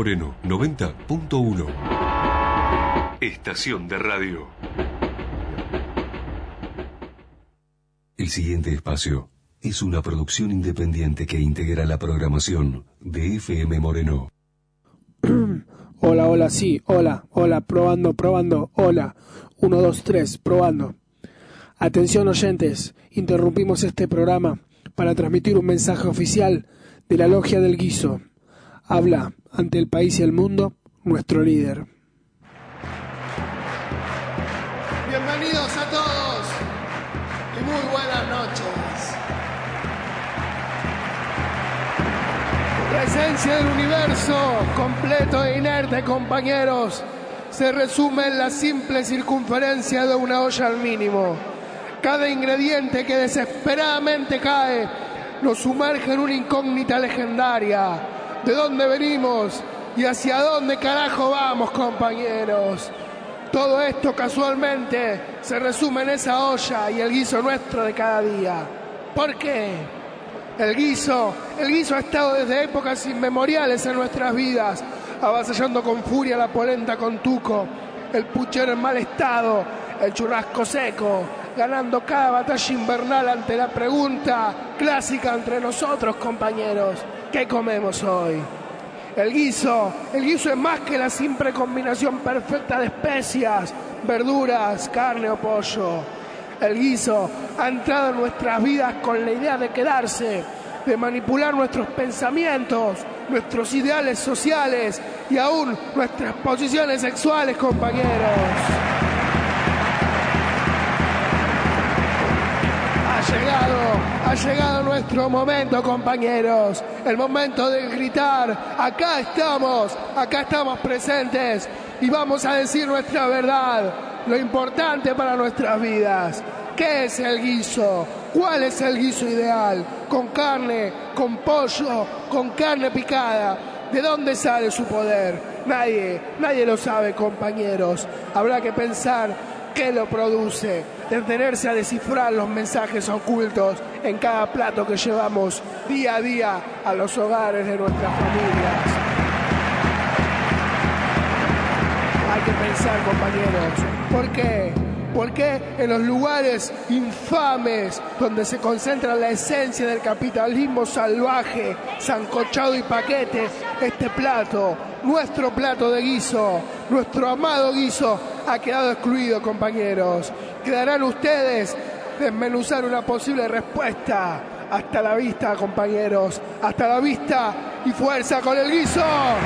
Moreno 90.1. Estación de radio. El siguiente espacio es una producción independiente que integra la programación de FM Moreno. Hola, hola, sí, hola, probando, hola, 1, 2, 3, probando. Atención oyentes, interrumpimos este programa para transmitir un mensaje oficial de la Logia del Guiso. Habla ante el país y el mundo nuestro líder. Bienvenidos a todos y muy buenas noches. La esencia del universo, completo e inerte, compañeros, se resume en la simple circunferencia de una olla al mínimo. Cada ingrediente que desesperadamente cae nos sumerge en una incógnita legendaria. ¿De dónde venimos y hacia dónde carajo vamos, compañeros? Todo esto casualmente se resume en esa olla y el guiso nuestro de cada día. ¿Por qué? El guiso ha estado desde épocas inmemoriales en nuestras vidas, avasallando con furia la polenta con tuco, el puchero en mal estado, el churrasco seco, ganando cada batalla invernal ante la pregunta clásica entre nosotros, compañeros: ¿qué comemos hoy? El guiso es más que la simple combinación perfecta de especias, verduras, carne o pollo. El guiso ha entrado en nuestras vidas con la idea de quedarse, de manipular nuestros pensamientos, nuestros ideales sociales y aún nuestras posiciones sexuales, compañeros. Ha llegado nuestro momento, compañeros, el momento de gritar: acá estamos presentes y vamos a decir nuestra verdad, lo importante para nuestras vidas. ¿Qué es el guiso? ¿Cuál es el guiso ideal? ¿Con carne, con pollo, con carne picada? ¿De dónde sale su poder? Nadie lo sabe, compañeros. Habrá que pensar qué lo produce, detenerse a descifrar los mensajes ocultos en cada plato que llevamos día a día a los hogares de nuestras familias. Hay que pensar, compañeros, ¿por qué? ¿Por qué en los lugares infames donde se concentra la esencia del capitalismo salvaje, sancochado y paquete, este plato, nuestro plato de guiso, nuestro amado guiso, ha quedado excluido, compañeros? Quedarán ustedes desmenuzar una posible respuesta. Hasta la vista, compañeros. Hasta la vista y fuerza con el guiso.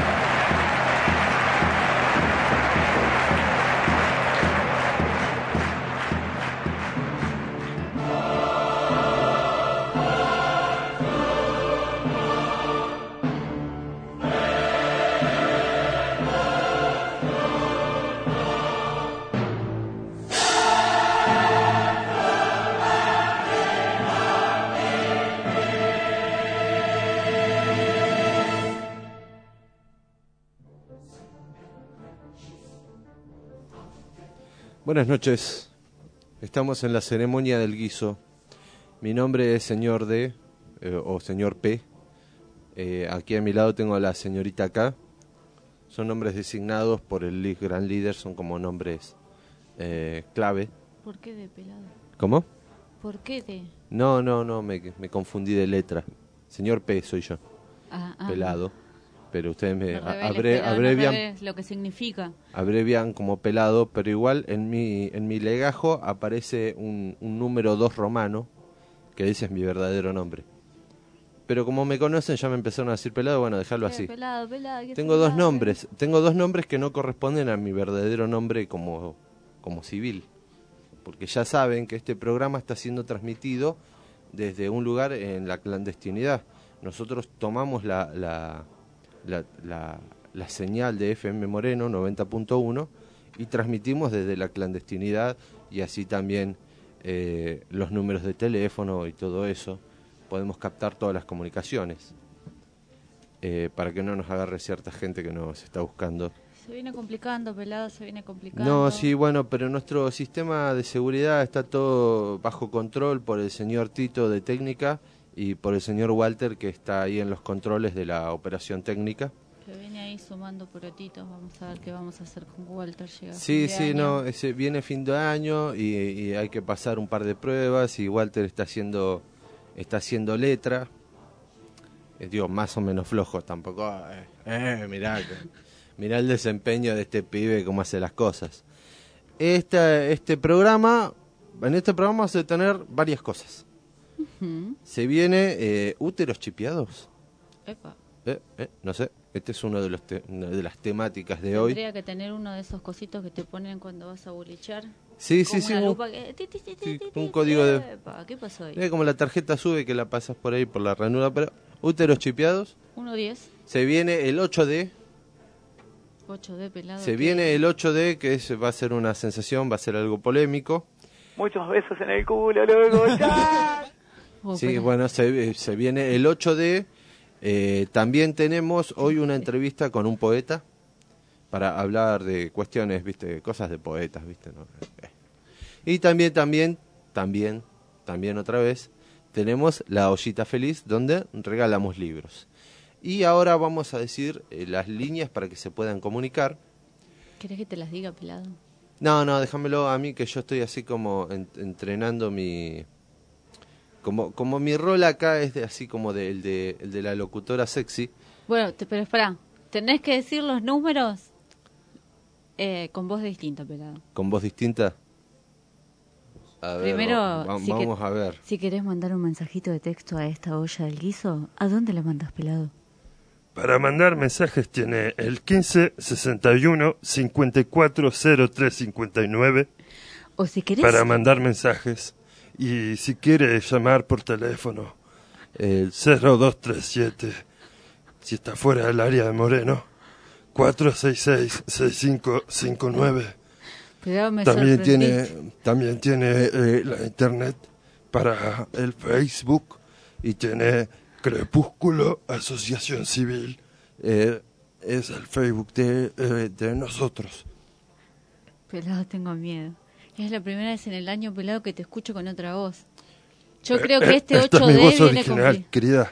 Buenas noches, estamos en la ceremonia del guiso. Mi nombre es señor D, o señor P. Aquí a mi lado tengo a la señorita K. Son nombres designados por el gran líder, son como nombres clave. ¿Por qué de pelado? ¿Cómo? ¿Por qué de? No, me confundí de letra. Señor P soy yo, pelado. Pero ustedes me abrevian lo que significa. Abrevian como pelado, pero igual en mi legajo aparece un número 2 romano, que ese es mi verdadero nombre. Pero como me conocen ya me empezaron a decir pelado, bueno, dejarlo así. Pelado, tengo dos nombres que no corresponden a mi verdadero nombre como civil, porque ya saben que este programa está siendo transmitido desde un lugar en la clandestinidad. Nosotros tomamos la señal de FM Moreno 90.1 y transmitimos desde la clandestinidad, y así también los números de teléfono y todo eso, podemos captar todas las comunicaciones para que no nos agarre cierta gente que nos está buscando. Se viene complicando, pelado, se viene complicando. No, sí, bueno, pero nuestro sistema de seguridad está todo bajo control por el señor Tito de técnica y por el señor Walter, que está ahí en los controles de la operación técnica. Que viene ahí sumando porotitos. Vamos a ver qué vamos a hacer con Walter. Llega Sí, fin de año. no, viene fin de año y hay que pasar un par de pruebas y Walter está haciendo letra. Digo, más o menos flojo, tampoco. Mirá el desempeño de este pibe, cómo hace las cosas. En este programa vamos a tener varias cosas. Se viene úteros chipeados. Epa. No sé, este es uno de las temáticas de hoy. Tendría que tener uno de esos cositos que te ponen cuando vas a bolichar. Sí, Como sí, una sí. lupa que... Un código de... Epa, ¿qué pasó ahí? Como la tarjeta sube que la pasas por ahí por la ranura, pero úteros chipeados. 1.10. Se viene el 8D. 8D pelado. Se viene el 8D, que va a ser una sensación, va a ser algo polémico. Muchos besos en el culo, loco. Sí, bueno, se viene el 8D. También tenemos hoy una entrevista con un poeta para hablar de cuestiones, viste, cosas de poetas, viste, ¿no? Y también otra vez tenemos la ollita feliz donde regalamos libros. Y ahora vamos a decir las líneas para que se puedan comunicar. ¿Querés que te las diga, pelado? No, déjamelo a mí, que yo estoy así como entrenando mi... Como mi rol acá es así como el de la locutora sexy. Bueno, pero espera, tenés que decir los números con voz distinta, pelado. ¿Con voz distinta? A ver, Primero, vamos a ver. Si querés mandar un mensajito de texto a esta olla del guiso, ¿a dónde la mandas, pelado? Para mandar mensajes tiene el 15 61 54 03 59. O si querés... Para mandar mensajes. Y si quiere llamar por teléfono, el 0237, si está fuera del área de Moreno, 466-6559. También tiene la internet para el Facebook y tiene Crepúsculo Asociación Civil. Es el Facebook de nosotros. Pelado, tengo miedo. Es la primera vez en el año, pelado, que te escucho con otra voz. Yo creo que este 8D esta es mi voz viene original, querida.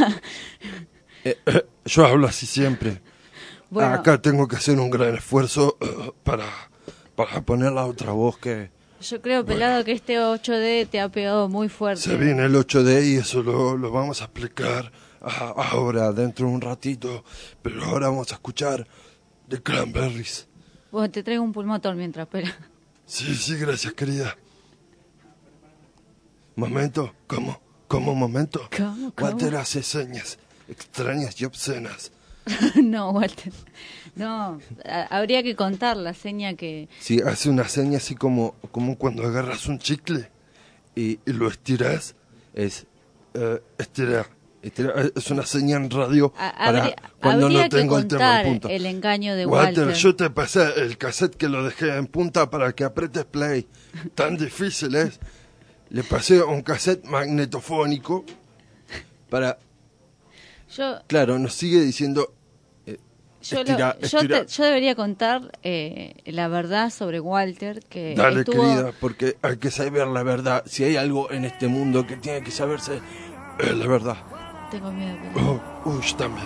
Yo hablo así siempre. Bueno, acá tengo que hacer un gran esfuerzo para poner la otra voz que... Yo creo, pelado, que este 8D te ha pegado muy fuerte. Se viene el 8D y eso lo vamos a explicar ahora, dentro de un ratito. Pero ahora vamos a escuchar The Cranberries. Bueno, te traigo un pulmotor mientras, espera. Sí, gracias, querida. Momento, ¿cómo momento? ¿Cómo? Walter hace señas extrañas y obscenas. No, Walter. No, habría que contar la seña que... Sí, hace una seña así como cuando agarras un chicle y lo estiras. Es estirar. Es una seña en radio para cuando no tengo el tema en punta. El engaño de Walter. Yo te pasé el cassette que lo dejé en punta para que apretes play. Tan difícil es. Le pasé un cassette magnetofónico para... Claro, nos sigue diciendo... Yo debería contar la verdad sobre Walter. Que Dale, querida, porque hay que saber la verdad. Si hay algo en este mundo que tiene que saberse, es la verdad. Tengo miedo. Pero... Yo también.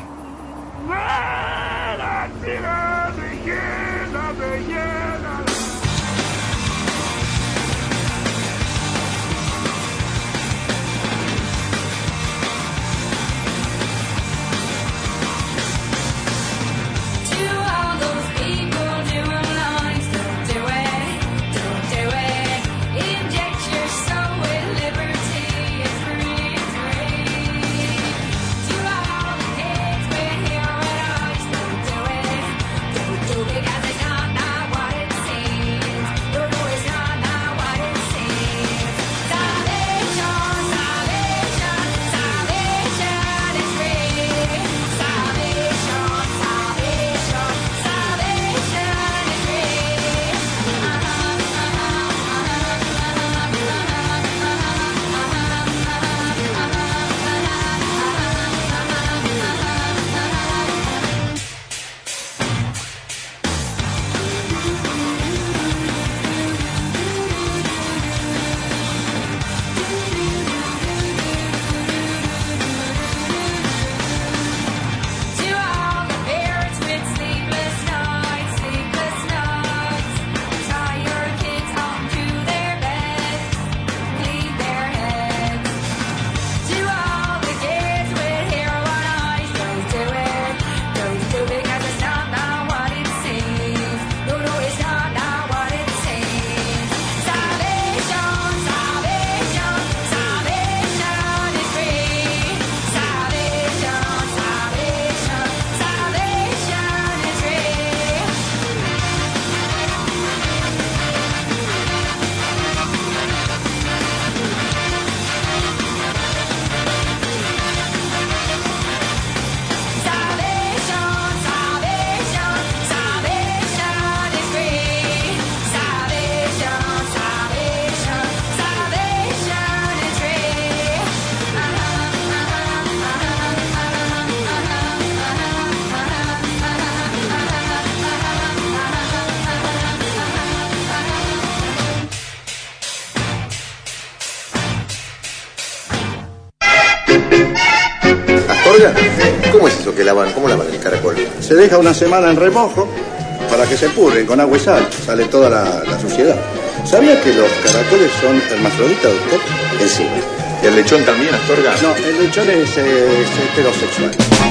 que lavan, ¿cómo lavan el caracol? Se deja una semana en remojo para que se purren con agua y sal, sale toda la suciedad. ¿Sabía que los caracoles son hermafroditas, doctor? Sí. ¿Y el lechón también, Astorga? No, el lechón es heterosexual.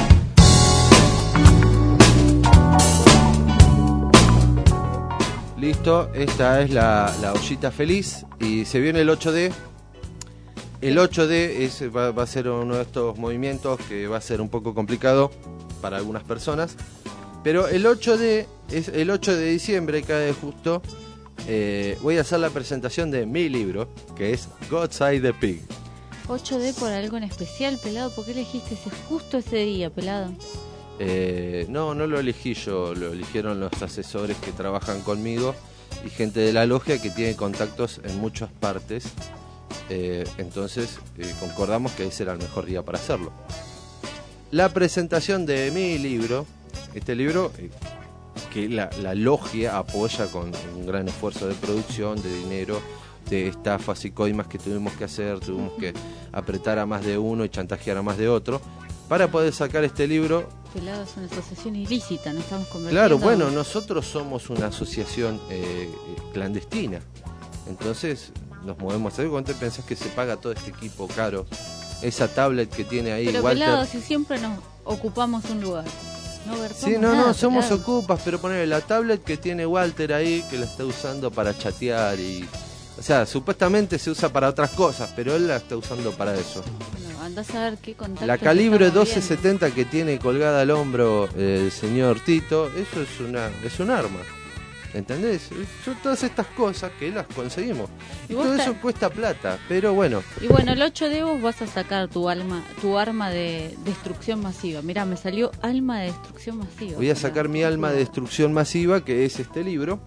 Listo, esta es la ollita feliz y se viene el 8D. El 8D va a ser uno de estos movimientos que va a ser un poco complicado para algunas personas. Pero el 8D es el 8 de diciembre, cae justo. Voy a hacer la presentación de mi libro, que es God Save the Pig. 8D por algo en especial, Pelado. ¿Por qué elegiste justo ese día, Pelado? No lo elegí yo, lo eligieron los asesores que trabajan conmigo y gente de la logia que tiene contactos en muchas partes. Entonces concordamos que ese era el mejor día para hacerlo. La presentación de mi libro, este libro que la logia apoya con un gran esfuerzo de producción, de dinero, de estafas y coimas que tuvimos que hacer, tuvimos que apretar a más de uno y chantajear a más de otro para poder sacar este libro. Pelado, es una asociación ilícita, no estamos convirtiendo. Claro, bueno, nosotros somos una asociación clandestina, entonces nos movemos. ¿Sabes cuánto pensás que se paga todo este equipo caro? Esa tablet que tiene ahí, pero Walter. Pelado, si siempre nos ocupamos un lugar. No, somos ocupas, pero poner la tablet que tiene Walter ahí, que la está usando para chatear y... O sea, supuestamente se usa para otras cosas, pero él la está usando para eso. Bueno, andás a ver qué contacto. La calibre 1270 que tiene colgada al hombro el señor Tito, eso es un arma. ¿Entendés? Son todas estas cosas que las conseguimos. Y todo eso cuesta plata, pero bueno. Y bueno, el 8 de vos vas a sacar tu arma de destrucción masiva. Mirá, me salió alma de destrucción masiva. Voy a sacar mi alma de destrucción masiva, que es este libro.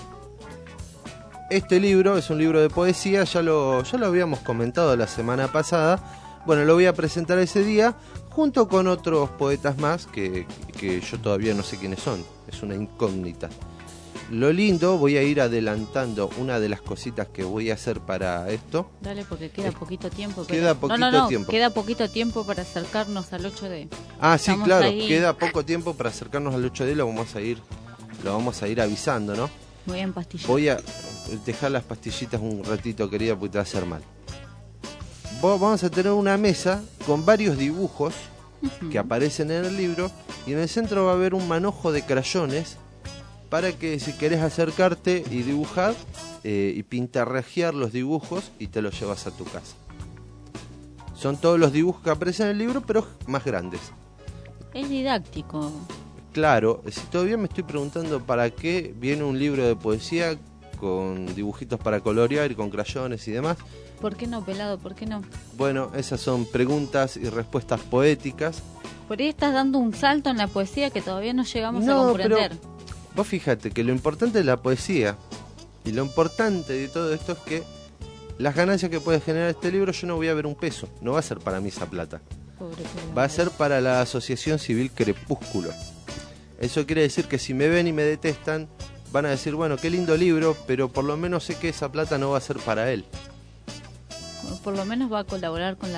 Este libro es un libro de poesía, ya lo habíamos comentado la semana pasada. Bueno, lo voy a presentar ese día, junto con otros poetas más que yo todavía no sé quiénes son. Es una incógnita. Lo lindo, voy a ir adelantando una de las cositas que voy a hacer para esto. Dale, porque queda poquito tiempo. Queda poquito tiempo. Queda poquito tiempo para acercarnos al 8D. Ah, sí, claro, queda poco tiempo para acercarnos al 8D, lo vamos a ir avisando, ¿no? Voy a empastillar. Voy a dejar las pastillitas un ratito, querida, porque te va a hacer mal. Vamos a tener una mesa con varios dibujos que aparecen en el libro y en el centro va a haber un manojo de crayones para que si querés acercarte y dibujar y pintarrajear los dibujos y te los llevas a tu casa. Son todos los dibujos que aparecen en el libro, pero más grandes. Es didáctico. Claro, si todavía me estoy preguntando para qué viene un libro de poesía con dibujitos para colorear y con crayones y demás. ¿Por qué no, Pelado? ¿Por qué no? Bueno, esas son preguntas y respuestas poéticas. Por ahí estás dando un salto en la poesía que todavía no llegamos a comprender. Pero vos fíjate que lo importante de la poesía y lo importante de todo esto es que las ganancias que puede generar este libro yo no voy a ver un peso, no va a ser para mí esa plata. Pobre. Va a ser para la Asociación Civil Crepúsculo. Eso quiere decir que si me ven y me detestan, van a decir, bueno, qué lindo libro, pero por lo menos sé que esa plata no va a ser para él. Por lo menos va a colaborar con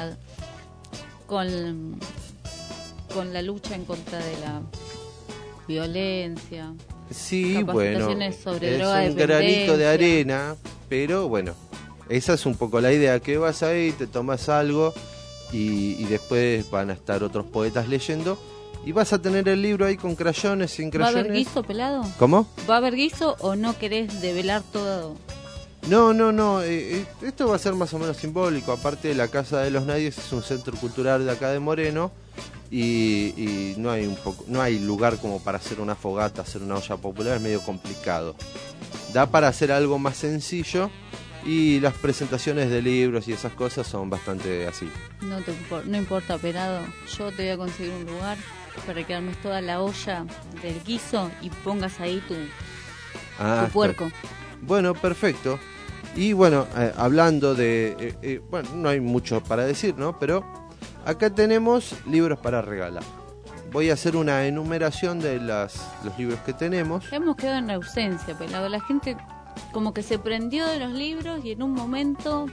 la lucha en contra de la violencia. Sí, bueno, sobre es un granito de arena, pero bueno, esa es un poco la idea, que vas ahí, te tomas algo y después van a estar otros poetas leyendo. Y vas a tener el libro ahí con crayones, sin crayones. ¿Va a haber guiso, Pelado? ¿Cómo? ¿Va a haber guiso o no querés develar todo? No. Esto va a ser más o menos simbólico. Aparte, la Casa de los Nadies es un centro cultural de acá de Moreno. Y no hay lugar como para hacer una fogata, hacer una olla popular. Es medio complicado. Da para hacer algo más sencillo. Y las presentaciones de libros y esas cosas son bastante así. No importa, Pelado. Yo te voy a conseguir un lugar para que armes toda la olla del guiso y pongas ahí tu puerco. Bueno, perfecto. Y bueno, hablando de... bueno, no hay mucho para decir, ¿no? Pero acá tenemos libros para regalar. Voy a hacer una enumeración de los libros que tenemos. Hemos quedado en ausencia, Pelado. La gente como que se prendió de los libros y en un momento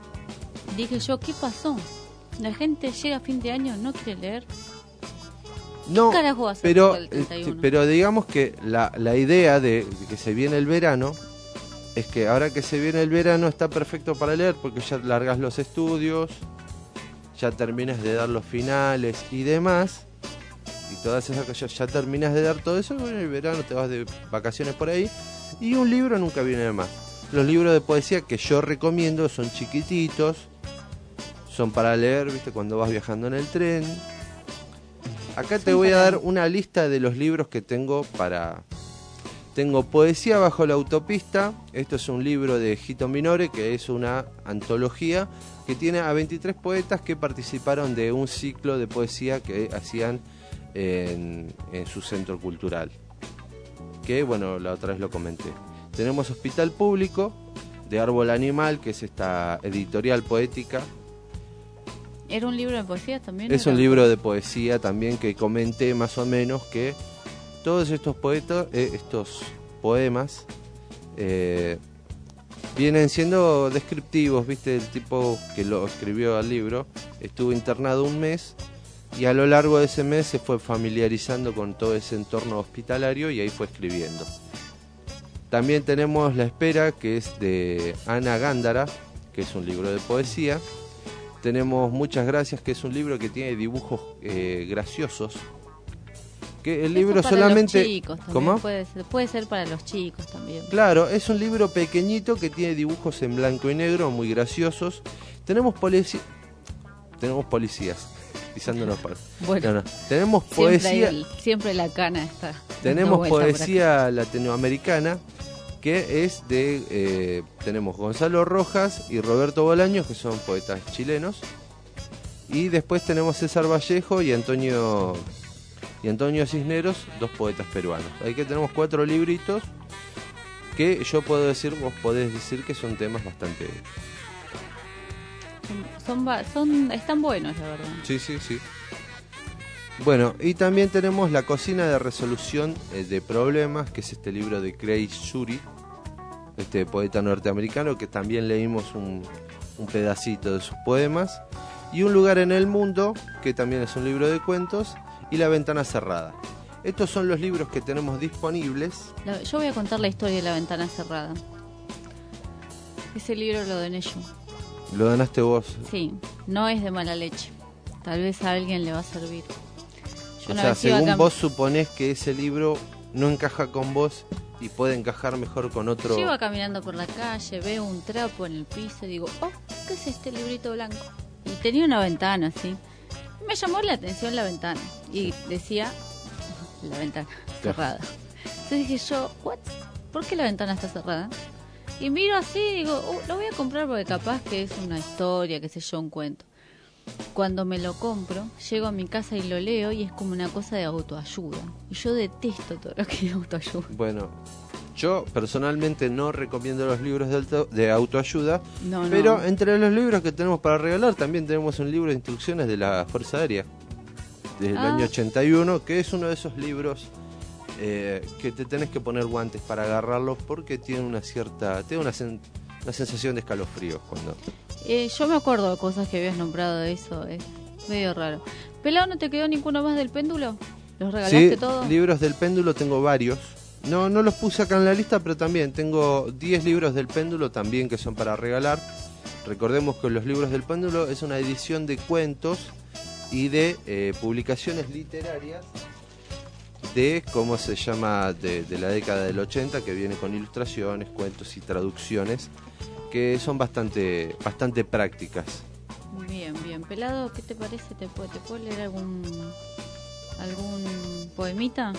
dije yo, ¿qué pasó? La gente llega a fin de año, no quiere leer. No, carajo va a ser pero, el 31? Pero digamos que la idea de que se viene el verano es que ahora que se viene el verano está perfecto para leer porque ya largas los estudios, ya terminas de dar los finales y demás, y todas esas cosas, ya terminas de dar todo eso, y bueno, el verano te vas de vacaciones por ahí, y un libro nunca viene de más. Los libros de poesía que yo recomiendo son chiquititos, son para leer, viste, cuando vas viajando en el tren. Acá te voy a dar una lista de los libros que tengo para... Tengo Poesía bajo la autopista. Esto es un libro de Gito Minore, que es una antología que tiene a 23 poetas que participaron de un ciclo de poesía que hacían en su centro cultural. Que, bueno, la otra vez lo comenté. Tenemos Hospital Público, de Árbol Animal, que es esta editorial poética. ¿Era un libro de poesía también? Es un libro de poesía también que comenté más o menos que todos estos estos poemas vienen siendo descriptivos, ¿viste? El tipo que lo escribió al libro estuvo internado un mes y a lo largo de ese mes se fue familiarizando con todo ese entorno hospitalario y ahí fue escribiendo. También tenemos La Espera, que es de Ana Gándara, que es un libro de poesía. Tenemos Muchas Gracias, que es un libro que tiene dibujos graciosos. Que el libro para solamente... Los chicos también. ¿Cómo? Puede ser para los chicos también. Claro, es un libro pequeñito que tiene dibujos en blanco y negro, muy graciosos. Tenemos policías, pisándonos para... Bueno, no. Tenemos poesía... Siempre la cana está. Tenemos poesía latinoamericana, que es de... tenemos Gonzalo Rojas y Roberto Bolaños, que son poetas chilenos. Y después tenemos César Vallejo y Antonio Cisneros, dos poetas peruanos. Ahí que tenemos 4 libritos que yo puedo decir, vos podés decir que son temas bastante... Están buenos, la verdad. Sí. Bueno, y también tenemos La Cocina de Resolución de Problemas, que es este libro de Craig Shuri, este poeta norteamericano, que también leímos un pedacito de sus poemas. Y Un Lugar en el Mundo, que también es un libro de cuentos, y La Ventana Cerrada. Estos son los libros que tenemos disponibles. Yo voy a contar la historia de La Ventana Cerrada. Ese libro lo doné yo. ¿Lo donaste vos? Sí, no es de mala leche. Tal vez a alguien le va a servir. O sea, según vos suponés que ese libro no encaja con vos y puede encajar mejor con otro... Yo iba caminando por la calle, veo un trapo en el piso y digo, oh, ¿qué es este librito blanco? Y tenía una ventana, ¿sí? Me llamó la atención la ventana y decía la ventana cerrada. Entonces dije yo, ¿what? ¿Por qué la ventana está cerrada? Y miro así y digo, lo voy a comprar porque capaz que es una historia, qué sé yo, un cuento. Cuando me lo compro, llego a mi casa y lo leo y es como una cosa de autoayuda. Y yo detesto todo lo que es autoayuda. Bueno, yo personalmente no recomiendo los libros de autoayuda, pero entre los libros que tenemos para regalar también tenemos un libro de instrucciones de la Fuerza Aérea, del año 81, que es uno de esos libros que te tenés que poner guantes para agarrarlos porque tiene una sensación de escalofrío cuando... yo me acuerdo de cosas que habías nombrado de eso, es medio raro. Pelado, ¿no te quedó ninguno más del péndulo? ¿Los regalaste todos? Sí, libros del péndulo tengo varios. No los puse acá en la lista, pero también tengo 10 libros del péndulo también que son para regalar. Recordemos que los libros del péndulo es una edición de cuentos y de publicaciones literarias de, ¿cómo se llama?, de la década del 80, que viene con ilustraciones, cuentos y traducciones que son bastante prácticas. Bien. Pelado, ¿qué te parece? ¿Te puedo leer algún poemita?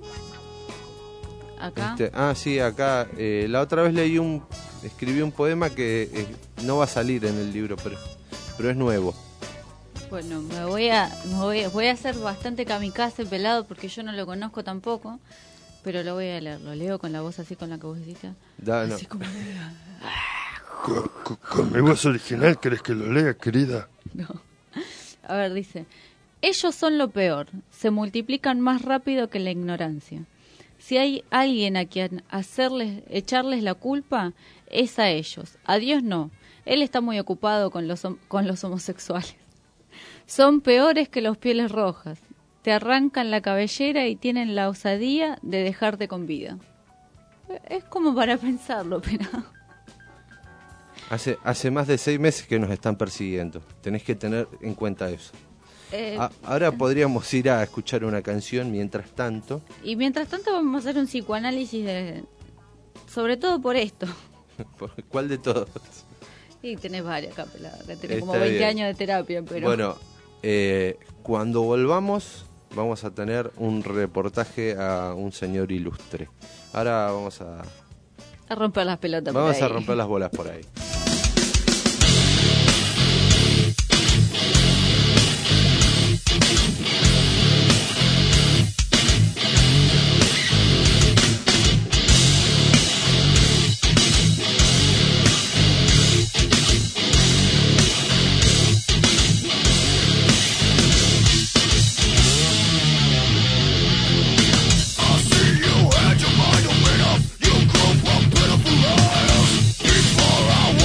¿Acá? Sí, acá. La otra vez escribí un poema que no va a salir en el libro, pero es nuevo. Bueno, voy a hacer bastante kamikaze, Pelado, porque yo no lo conozco tampoco, pero lo voy a leer. Lo leo con la voz así con la que vos decís. Así como... ¿Con mi voz original querés que lo lea, querida? No. A ver, dice: ellos son lo peor, se multiplican más rápido que la ignorancia. Si hay alguien a quien echarles la culpa, es a ellos. A Dios no. Él está muy ocupado con los homosexuales. Son peores que los pieles rojas. te arrancan la cabellera y tienen la osadía de dejarte con vida. Es como para pensarlo, pero... Hace más de 6 meses que nos están persiguiendo. Tenés que tener en cuenta eso. Ahora podríamos ir a escuchar una canción mientras tanto. Y mientras tanto vamos a hacer un psicoanálisis sobre todo por esto. ¿Cuál de todos? Sí, tenés varias acá, que tenés como 20 años de terapia, pero... Bueno, cuando volvamos vamos a tener un reportaje a un señor ilustre. Ahora vamos a romper las pelotas por ahí. Vamos a romper las bolas por ahí. Before I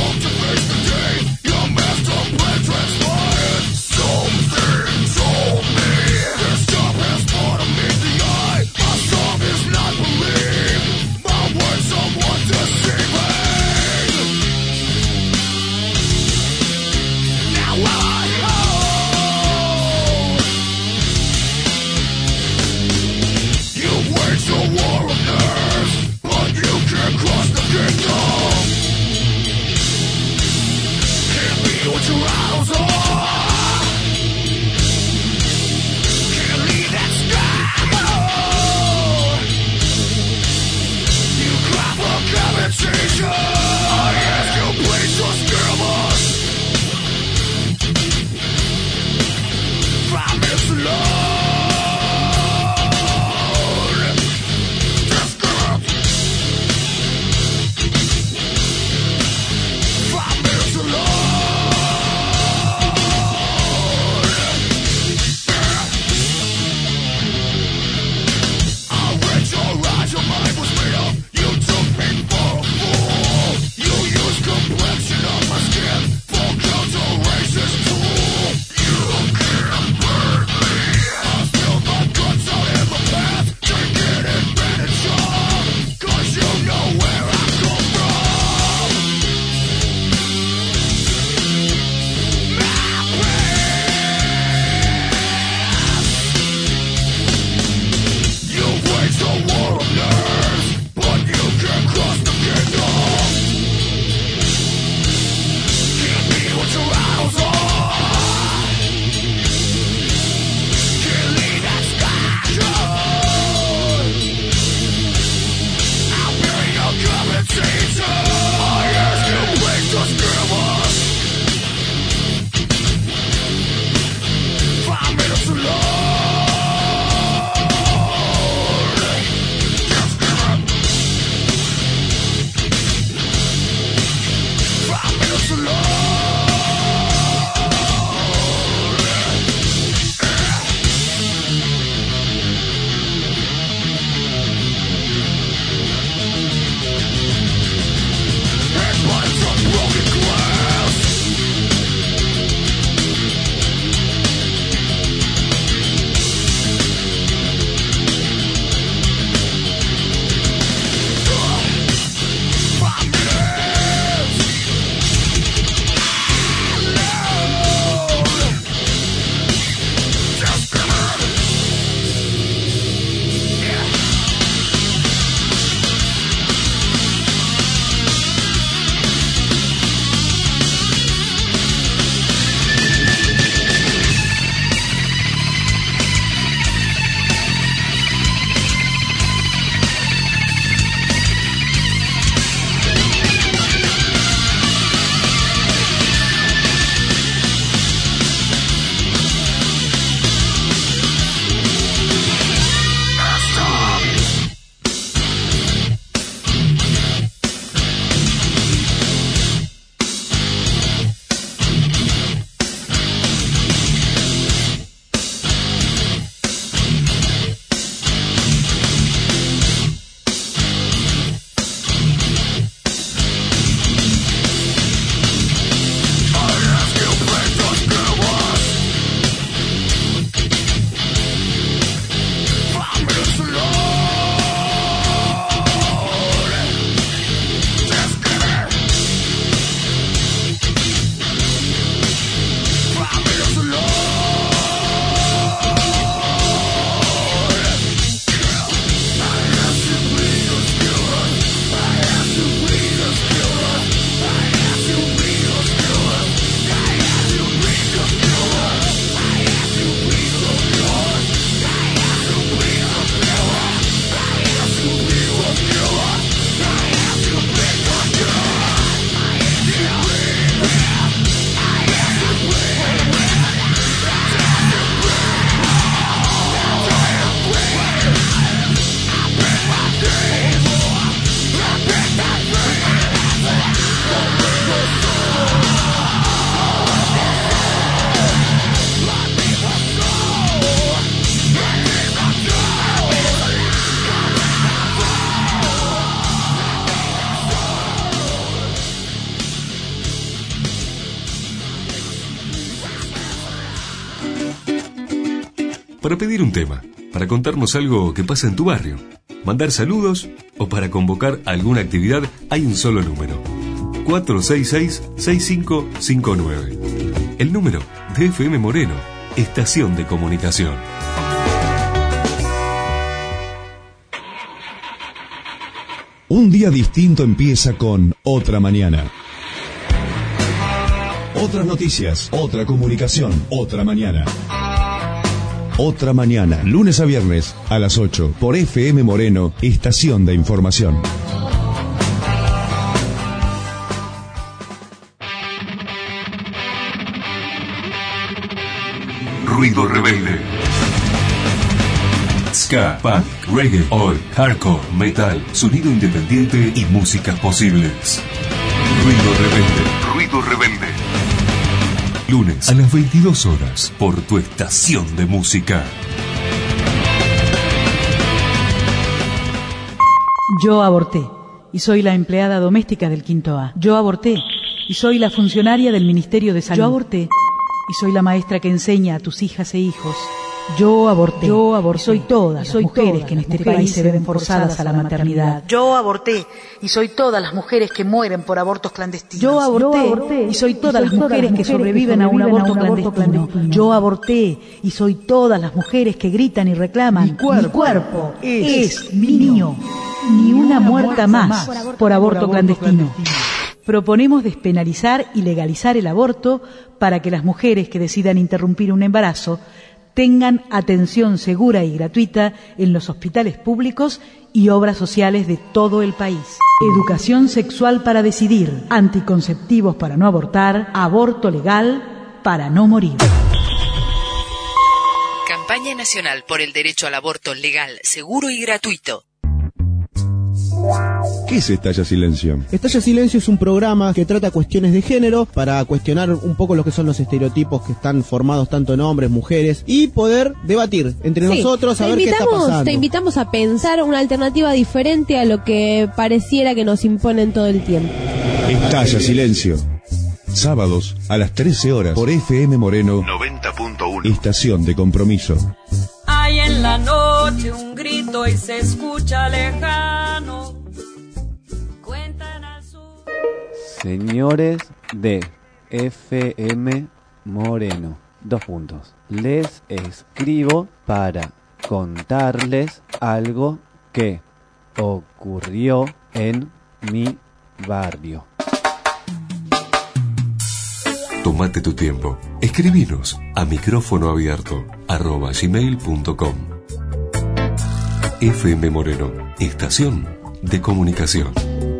para pedir un tema, para contarnos algo que pasa en tu barrio, mandar saludos o para convocar alguna actividad, hay un solo número: 466-6559. El número de FM Moreno, estación de comunicación. Un día distinto empieza con Otra Mañana. Otras noticias, otra comunicación, otra mañana. Otra Mañana, lunes a viernes a las 8 por FM Moreno, estación de información. Ruido rebelde. Ska, punk, reggae, oi, hardcore, metal, sonido independiente y músicas posibles. Ruido rebelde. Ruido rebelde. Lunes a las 22 horas por tu estación de música. Yo aborté y soy la empleada doméstica del Quinto A. Yo aborté y soy la funcionaria del Ministerio de Salud. Yo aborté y soy la maestra que enseña a tus hijas e hijos. Yo aborté. Yo aborté. Soy todas las mujeres que en este país se ven forzadas a la maternidad. Yo aborté y soy todas las mujeres que mueren por abortos clandestinos. Yo aborté y soy todas las mujeres que sobreviven a un aborto clandestino. Yo aborté y soy todas las mujeres que gritan y reclaman: mi cuerpo es mío. Ni una muerta más por aborto clandestino. Proponemos despenalizar y legalizar el aborto para que las mujeres que decidan interrumpir un embarazo tengan atención segura y gratuita en los hospitales públicos y obras sociales de todo el país. Educación sexual para decidir, anticonceptivos para no abortar, aborto legal para no morir. Campaña Nacional por el Derecho al Aborto Legal, Seguro y Gratuito. ¿Qué es Estalla Silencio? Estalla Silencio es un programa que trata cuestiones de género para cuestionar un poco lo que son los estereotipos que están formados tanto en hombres, mujeres, y poder debatir entre nosotros a ver qué está pasando. Te invitamos a pensar una alternativa diferente a lo que pareciera que nos imponen todo el tiempo. Estalla Silencio. Sábados a las 13 horas por FM Moreno 90.1. Estación de compromiso. Hay en la noche un grito y se escucha lejano. Cuentan al sur. Señores de FM Moreno, 2 puntos. Les escribo para contarles algo que ocurrió en mi barrio. Tómate tu tiempo. Escribinos a micrófonoabierto@gmail.com. FM Moreno, estación de comunicación.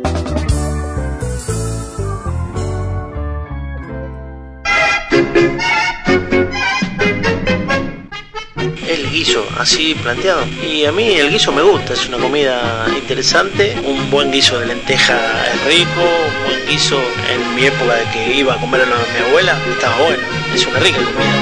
El guiso, así planteado. Y a mí el guiso me gusta, es una comida interesante. Un buen guiso de lenteja es rico, un buen guiso en mi época de que iba a comer a lo de mi abuela, estaba bueno, es una rica comida.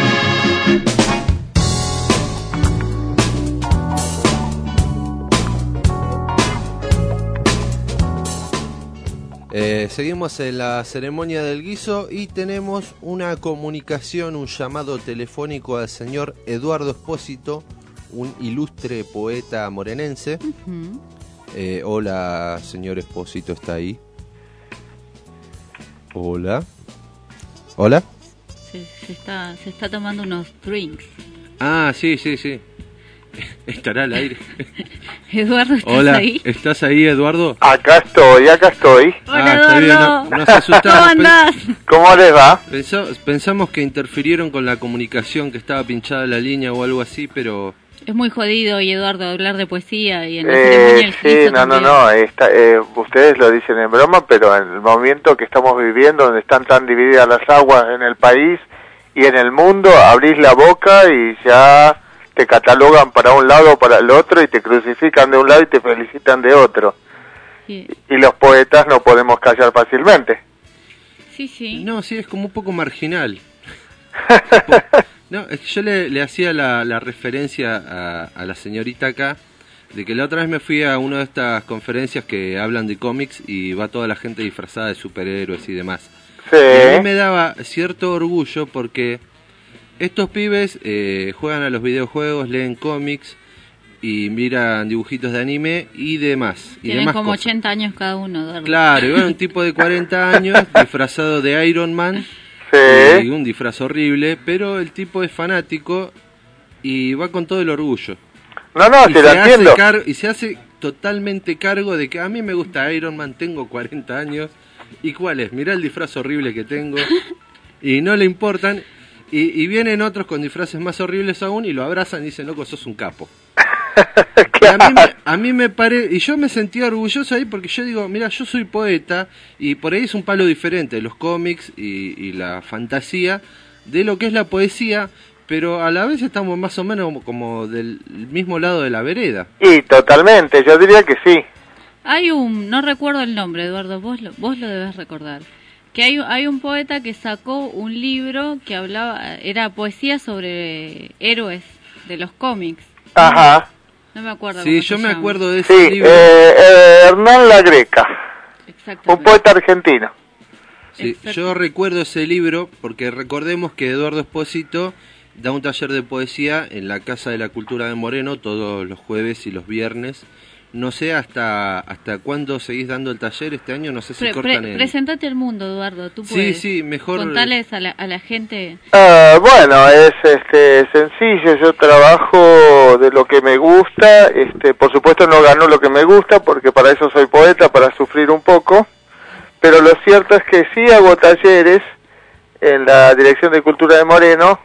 Seguimos en la ceremonia del guiso y tenemos una comunicación, un llamado telefónico al señor Eduardo Espósito, un ilustre poeta morenense. Hola, señor Espósito, ¿está ahí? Hola. ¿Hola? Se está tomando unos drinks. Ah, sí. Estará al aire. Eduardo, ¿estás Hola, ahí? ¿estás ahí, Eduardo? Acá estoy. Hola, está bien, no se asustaron. ¿Cómo andás? ¿Cómo les va? Pensamos que interfirieron con la comunicación, que estaba pinchada la línea o algo así, pero... Es muy jodido, y Eduardo, hablar de poesía y en la ceremonia del Sí, guiso no. también. Ustedes lo dicen en broma, pero en el momento que estamos viviendo, donde están tan divididas las aguas en el país y en el mundo, abrís la boca y ya te catalogan para un lado o para el otro y te crucifican de un lado y te felicitan de otro. Sí. Y los poetas no podemos callar fácilmente. Sí. No, sí, es como un poco marginal. No, es que yo le hacía la referencia a la señorita acá, de que la otra vez me fui a una de estas conferencias que hablan de cómics y va toda la gente disfrazada de superhéroes y demás. Sí. Y a mí me daba cierto orgullo porque estos pibes juegan a los videojuegos, leen cómics y miran dibujitos de anime y demás. Tienen demás como cosas. 80 años cada uno. ¿Verdad? Claro, y bueno, un tipo de 40 años disfrazado de Iron Man. Sí. Y un disfraz horrible, pero el tipo es fanático y va con todo el orgullo. No, te lo entiendo. Y se hace totalmente cargo de que a mí me gusta Iron Man, tengo 40 años. ¿Y cuál es? Mirá el disfraz horrible que tengo. Y no le importan. Y vienen otros con disfraces más horribles aún y lo abrazan y dicen, loco, sos un capo. Claro. A mí me parece, y yo me sentí orgulloso ahí porque yo digo, mira, yo soy poeta y por ahí es un palo diferente, los cómics y la fantasía de lo que es la poesía, pero a la vez estamos más o menos como del mismo lado de la vereda. Y totalmente, yo diría que sí. Hay no recuerdo el nombre, Eduardo, vos lo debes recordar, que hay un poeta que sacó un libro que era poesía sobre héroes de los cómics. Ajá. No me acuerdo. Sí, yo me acuerdo de ese libro. Hernán La Greca, un poeta argentino. Sí, yo recuerdo ese libro porque recordemos que Eduardo Espósito da un taller de poesía en la Casa de la Cultura de Moreno todos los jueves y los viernes. No sé hasta cuándo seguís dando el taller este año, no sé si cortan el... Presentate al mundo, Eduardo, tú puedes. Sí, mejor... Contales a la gente... Bueno, es sencillo, yo trabajo de lo que me gusta, por supuesto no gano lo que me gusta, porque para eso soy poeta, para sufrir un poco, pero lo cierto es que sí hago talleres en la Dirección de Cultura de Moreno,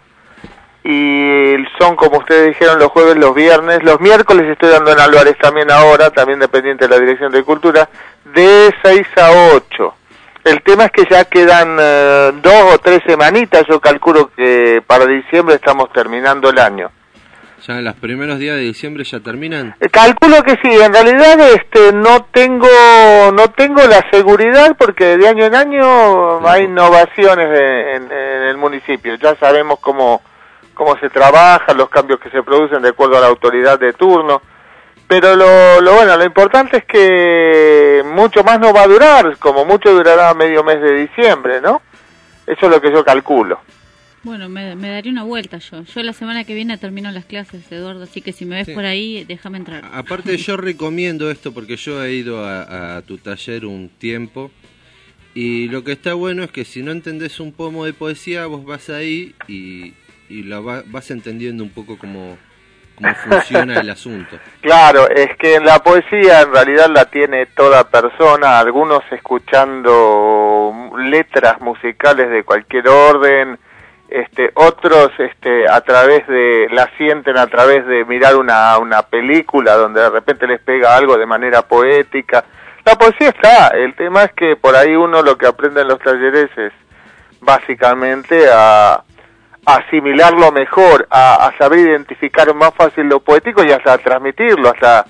y son, como ustedes dijeron, los jueves, los viernes, los miércoles estoy dando en Álvarez también ahora, también dependiente de la Dirección de Cultura, de 6 a 8. El tema es que ya quedan 2 o 3 semanitas, yo calculo que para diciembre estamos terminando el año. ¿Ya en los primeros días de diciembre ya terminan? Calculo que sí, en realidad no tengo la seguridad porque de año en año hay innovaciones en el municipio, ya sabemos cómo se trabaja, los cambios que se producen de acuerdo a la autoridad de turno, pero lo importante es que mucho más no va a durar, como mucho durará medio mes de diciembre, ¿no? Eso es lo que yo calculo. Bueno, me daría una vuelta yo la semana que viene termino las clases, Eduardo, así que si me ves por ahí, déjame entrar. Aparte yo recomiendo esto porque yo he ido a tu taller un tiempo y lo que está bueno es que si no entendés un pomo de poesía, vos vas ahí y vas entendiendo un poco cómo funciona el asunto. Claro, es que la poesía en realidad la tiene toda persona, algunos escuchando letras musicales de cualquier orden, otros la sienten a través de mirar una película donde de repente les pega algo de manera poética. La poesía está, el tema es que por ahí uno lo que aprende en los talleres es básicamente a asimilarlo mejor, a saber identificar más fácil lo poético y hasta transmitirlo, hasta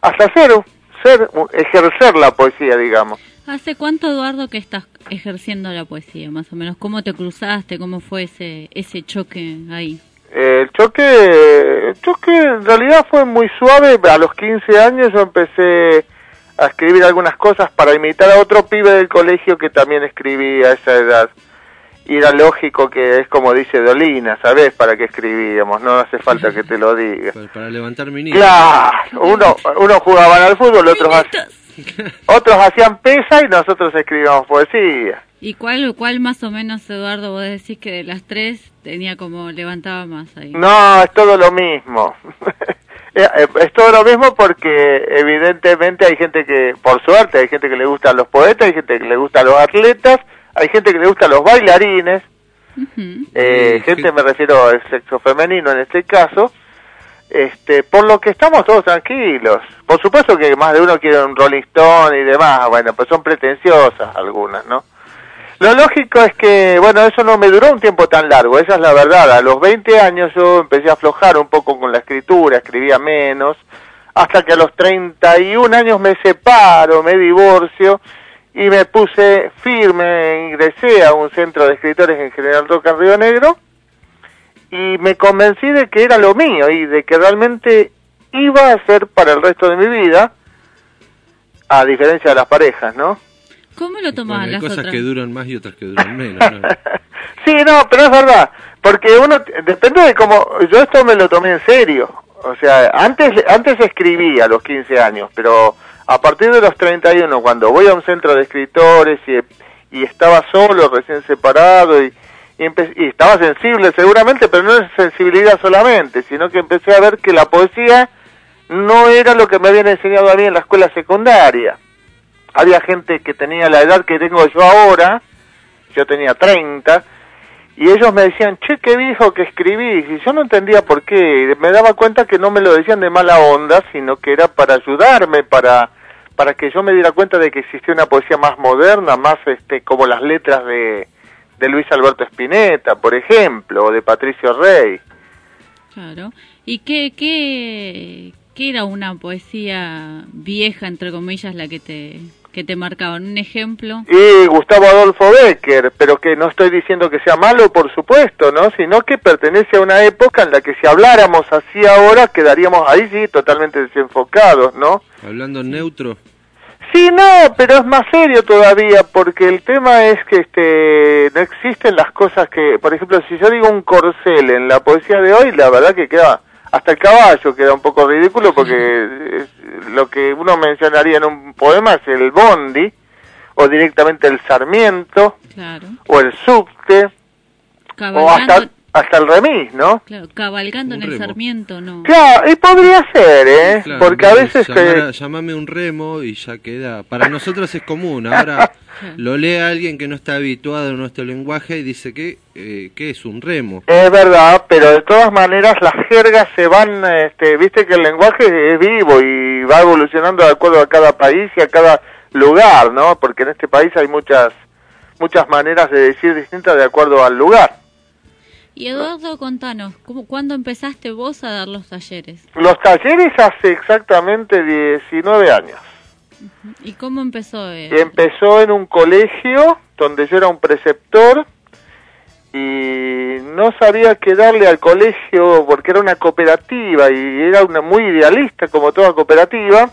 ejercer la poesía, digamos. ¿Hace cuánto, Eduardo, que estás ejerciendo la poesía, más o menos? ¿Cómo te cruzaste? ¿Cómo fue ese choque ahí? El choque en realidad fue muy suave. A los 15 años yo empecé a escribir algunas cosas para imitar a otro pibe del colegio que también escribía a esa edad. Y era lógico que es como dice Dolina, ¿sabés? ¿Para qué escribíamos? No hace falta que te lo diga. Para levantar minitas. Claro, uno jugaban al fútbol, otros hacían pesa y nosotros escribíamos poesía. ¿Y cuál más o menos, Eduardo, vos decís que de las tres tenía como levantaba más ahí? No, es todo lo mismo. Es todo lo mismo porque evidentemente hay gente que, por suerte, hay gente que le gustan los poetas, hay gente que le gustan los atletas, hay gente que le gustan los bailarines, gente me refiero al sexo femenino en este caso, por lo que estamos todos tranquilos. Por supuesto que más de uno quiere un Rolling Stone y demás, bueno, pues son pretenciosas algunas, ¿no? Lo lógico es que, bueno, eso no me duró un tiempo tan largo, esa es la verdad. A los 20 años yo empecé a aflojar un poco con la escritura, escribía menos, hasta que a los 31 años me separo, me divorcio, y me puse firme, ingresé a un centro de escritores en General Roca, en Río Negro, y me convencí de que era lo mío, y de que realmente iba a ser para el resto de mi vida, a diferencia de las parejas, ¿no? ¿Cómo lo tomaban las otras? Hay cosas que duran más y otras que duran menos, ¿no? Sí, no, pero es verdad, porque uno, depende de cómo, yo esto me lo tomé en serio, o sea, antes escribía a los 15 años, pero a partir de los 31, cuando voy a un centro de escritores y estaba solo, recién separado, y estaba sensible seguramente, pero no es sensibilidad solamente, sino que empecé a ver que la poesía no era lo que me habían enseñado a mí en la escuela secundaria. Había gente que tenía la edad que tengo yo ahora, yo tenía 30, y ellos me decían, che, qué viejo que escribís, y yo no entendía por qué, me daba cuenta que no me lo decían de mala onda, sino que era para ayudarme, para que yo me diera cuenta de que existía una poesía más moderna, más como las letras de Luis Alberto Spinetta, por ejemplo, o de Patricio Rey. Claro. ¿Y qué era una poesía vieja, entre comillas, la que te marcaban? ¿Un ejemplo? Y Gustavo Adolfo Bécquer, pero que no estoy diciendo que sea malo, por supuesto, ¿no? Sino que pertenece a una época en la que si habláramos así ahora, quedaríamos ahí sí totalmente desenfocados, ¿no? Hablando neutro. Sí, no, pero es más serio todavía, porque el tema es que no existen las cosas que, por ejemplo, si yo digo un corcel en la poesía de hoy, la verdad que queda, hasta el caballo queda un poco ridículo, porque lo que uno mencionaría en un poema es el bondi, o directamente el sarmiento, claro, o el subte, o hasta el remis, ¿no? Claro, cabalgando en el Sarmiento, ¿no? Claro, y podría ser, Claro, porque a veces... Llámame un remo y ya queda. Para nosotros es común, ahora lo lee alguien que no está habituado a nuestro lenguaje y dice que es un remo. Es verdad, pero de todas maneras las jergas se van, viste que el lenguaje es vivo y va evolucionando de acuerdo a cada país y a cada lugar, ¿no? Porque en este país hay muchas maneras de decir distintas de acuerdo al lugar. Y Eduardo, contanos, ¿cuándo empezaste vos a dar los talleres? Los talleres hace exactamente 19 años. ¿Y cómo empezó? Empezó en un colegio donde yo era un preceptor y no sabía qué darle al colegio porque era una cooperativa y era muy idealista como toda cooperativa.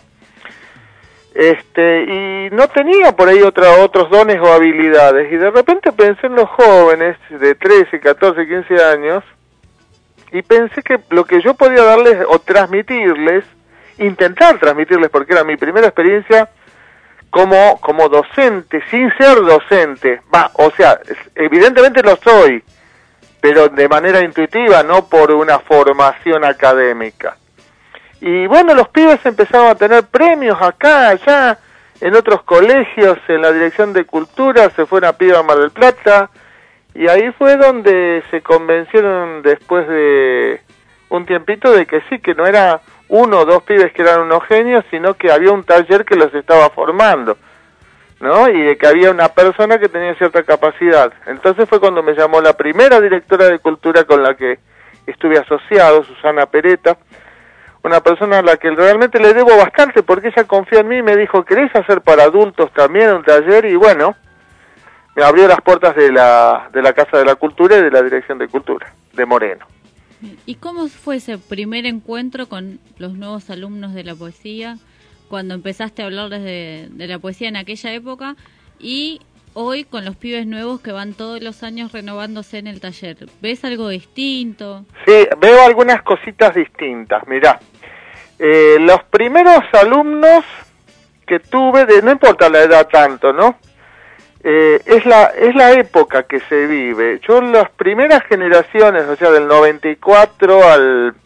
Y no tenía por ahí otros dones o habilidades, y de repente pensé en los jóvenes de 13, 14, 15 años, y pensé que lo que yo podía darles o transmitirles, intentar transmitirles, porque era mi primera experiencia como docente, sin ser docente, o sea, evidentemente lo soy, pero de manera intuitiva, no por una formación académica. Y bueno, los pibes empezaron a tener premios acá, allá, en otros colegios, en la Dirección de Cultura, se fue una piba a Mar del Plata, y ahí fue donde se convencieron después de un tiempito de que sí, que no era uno o dos pibes que eran unos genios, sino que había un taller que los estaba formando, ¿no? Y de que había una persona que tenía cierta capacidad. Entonces fue cuando me llamó la primera directora de Cultura con la que estuve asociado, Susana Pereta, una persona a la que realmente le debo bastante porque ella confió en mí y me dijo, ¿querés hacer para adultos también un taller? Y bueno, me abrió las puertas de la Casa de la Cultura y de la Dirección de Cultura, de Moreno. ¿Y cómo fue ese primer encuentro con los nuevos alumnos de la poesía, cuando empezaste a hablarles de la poesía en aquella época y hoy con los pibes nuevos que van todos los años renovándose en el taller? ¿Ves algo distinto? Sí, veo algunas cositas distintas, mirá. Los primeros alumnos que tuve, no importa la edad tanto, ¿no? Es la época que se vive. Yo las primeras generaciones, o sea, del 94 al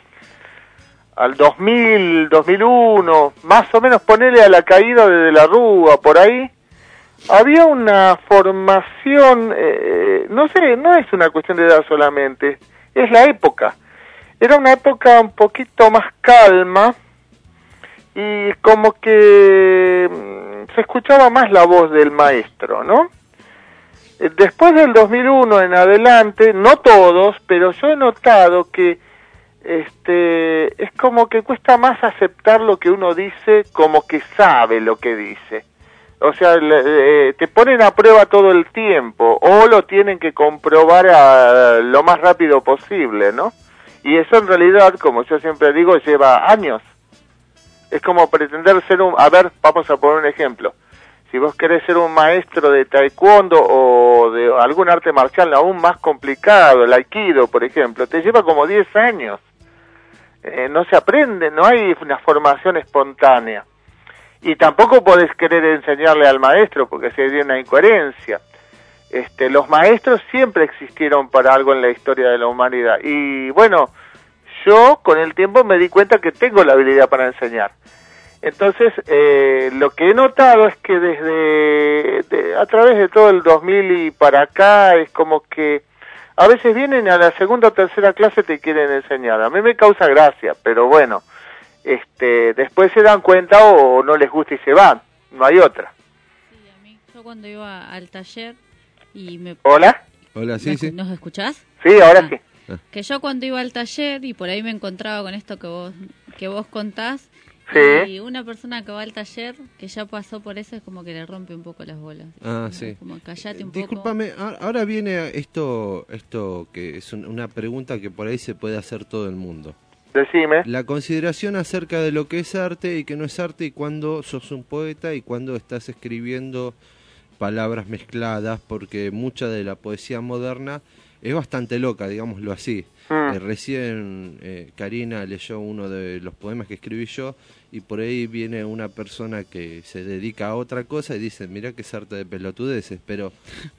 2000, 2001, más o menos ponele a la caída de la Rúa, por ahí, había una formación, no sé, no es una cuestión de edad solamente, es la época. Era una época un poquito más calma y como que se escuchaba más la voz del maestro, ¿no? Después del 2001 en adelante, no todos, pero yo he notado que es como que cuesta más aceptar lo que uno dice, como que sabe lo que dice. O sea, te ponen a prueba todo el tiempo o lo tienen que comprobar lo más rápido posible, ¿no? Y eso en realidad, como yo siempre digo, lleva años. Es como pretender ser a ver, vamos a poner un ejemplo. Si vos querés ser un maestro de taekwondo o de algún arte marcial aún más complicado, el aikido, por ejemplo, te lleva como 10 años. No se aprende, no hay una formación espontánea. Y tampoco podés querer enseñarle al maestro porque sería una incoherencia. Los maestros siempre existieron para algo en la historia de la humanidad. Y bueno, yo con el tiempo me di cuenta que tengo la habilidad para enseñar. Entonces, lo que he notado es que a través de todo el 2000 y para acá, es como que a veces vienen a la segunda o tercera clase te quieren enseñar. A mí me causa gracia, pero bueno, después se dan cuenta o no les gusta y se van, no hay otra. Sí, a mí, yo cuando iba al taller y me... ¿Hola? Hola, sí, sí. ¿Nos escuchás? Sí, ahora sí. Que yo cuando iba al taller y por ahí me encontraba con esto que vos contás, sí. Y una persona que va al taller que ya pasó por eso es como que le rompe un poco las bolas. Ah, sí. Como callate un Discúlpame, ahora viene esto que es una pregunta que por ahí se puede hacer todo el mundo. Decime. La consideración acerca de lo que es arte y que no es arte, y cuando sos un poeta y cuando estás escribiendo palabras mezcladas, porque mucha de la poesía moderna es bastante loca, digámoslo así. Recién Karina leyó uno de los poemas que escribí yo, y por ahí viene una persona que se dedica a otra cosa y dice, mirá que es arte de pelotudeces, pero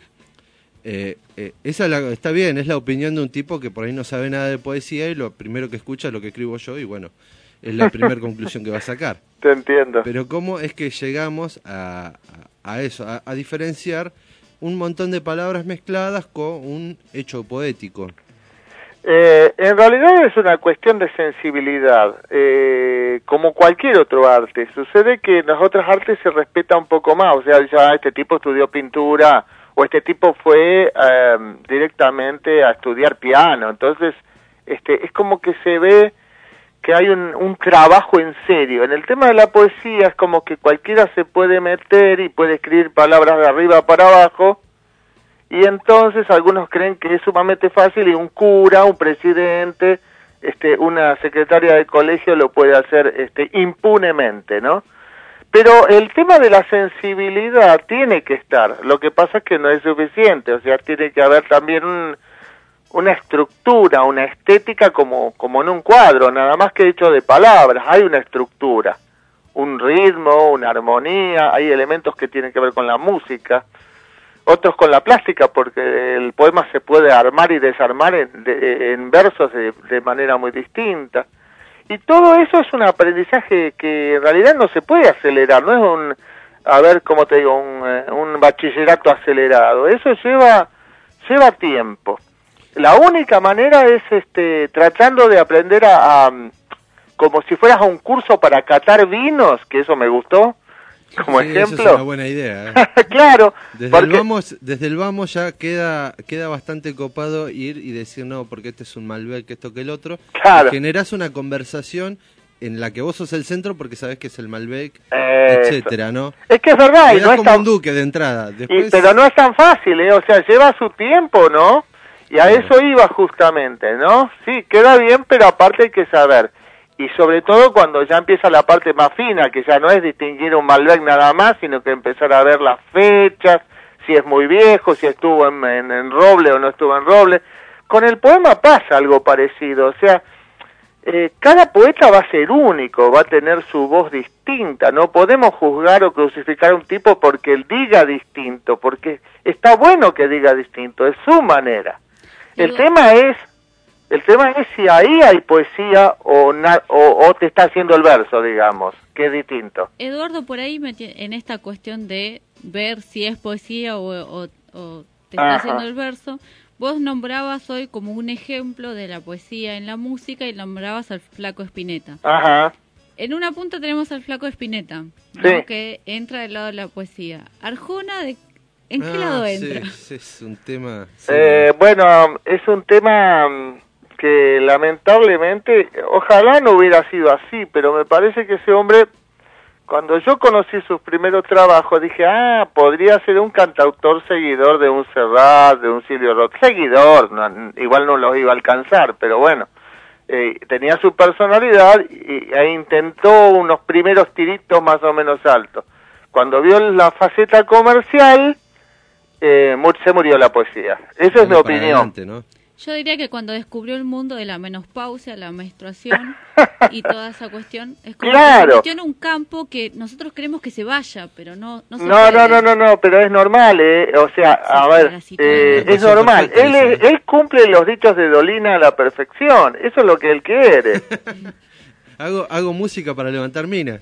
está bien, es la opinión de un tipo que por ahí no sabe nada de poesía y lo primero que escucha es lo que escribo yo, y bueno, es la primera conclusión que va a sacar. Te entiendo. Pero ¿cómo es que llegamos a eso, a diferenciar un montón de palabras mezcladas con un hecho poético? En realidad es una cuestión de sensibilidad, como cualquier otro arte. Sucede que en las otras artes se respeta un poco más, o sea, ya este tipo estudió pintura o este tipo fue directamente a estudiar piano, entonces es como que se ve que hay un trabajo en serio. En el tema de la poesía es como que cualquiera se puede meter y puede escribir palabras de arriba para abajo, y entonces algunos creen que es sumamente fácil y un cura, un presidente, una secretaria de colegio lo puede hacer impunemente, ¿no? Pero el tema de la sensibilidad tiene que estar, lo que pasa es que no es suficiente, o sea, tiene que haber también una estructura, una estética como en un cuadro, nada más que hecho de palabras, hay una estructura, un ritmo, una armonía, hay elementos que tienen que ver con la música, otros con la plástica, porque el poema se puede armar y desarmar en versos de manera muy distinta. Y todo eso es un aprendizaje que en realidad no se puede acelerar, no es un bachillerato acelerado, eso lleva tiempo. La única manera es tratando de aprender como si fueras a un curso para catar vinos, que eso me gustó, como ejemplo. Eso es una buena idea. Claro. Desde el vamos ya queda bastante copado ir y decir, no, porque este es un Malbec, esto que el otro. Claro. Generás una conversación en la que vos sos el centro porque sabés que es el Malbec, etcétera, ¿no? Es que es verdad. Y no es como un duque de entrada. Después... pero no es tan fácil, o sea, lleva su tiempo, ¿no? Y a eso iba justamente, ¿no? Sí, queda bien, pero aparte hay que saber. Y sobre todo cuando ya empieza la parte más fina, que ya no es distinguir un Malbec nada más, sino que empezar a ver las fechas, si es muy viejo, si estuvo en roble o no estuvo en roble. Con el poema pasa algo parecido, o sea, cada poeta va a ser único, va a tener su voz distinta, no podemos juzgar o crucificar a un tipo porque él diga distinto, porque está bueno que diga distinto, es su manera. El tema es si ahí hay poesía o te está haciendo el verso, digamos, que es distinto. Eduardo, por ahí en esta cuestión de ver si es poesía o te está haciendo el verso, vos nombrabas hoy como un ejemplo de la poesía en la música y nombrabas al Flaco Spinetta. Ajá. En una punta tenemos al Flaco Spinetta, sí, ¿no? Que entra del lado de la poesía. Arjona, ¿en qué lado entra? Sí, es un tema... Bueno, es un tema... que lamentablemente, ojalá no hubiera sido así, pero me parece que ese hombre, cuando yo conocí sus primeros trabajos, dije, podría ser un cantautor seguidor de un Serrat, de un Silvio Roth, seguidor, igual no los iba a alcanzar, pero bueno, tenía su personalidad e intentó unos primeros tiritos más o menos altos, Cuando vio la faceta comercial, se murió la poesía. Esa es mi opinión. Adelante, ¿no? Yo diría que cuando descubrió el mundo de la menopausia, la menstruación y toda esa cuestión, es como que se metió en un campo que nosotros queremos que se vaya, pero no se puede. No, pero es normal, o sea, a ver, es normal. Él cumple los dichos de Dolina a la perfección, eso es lo que él quiere. hago música para levantar minas.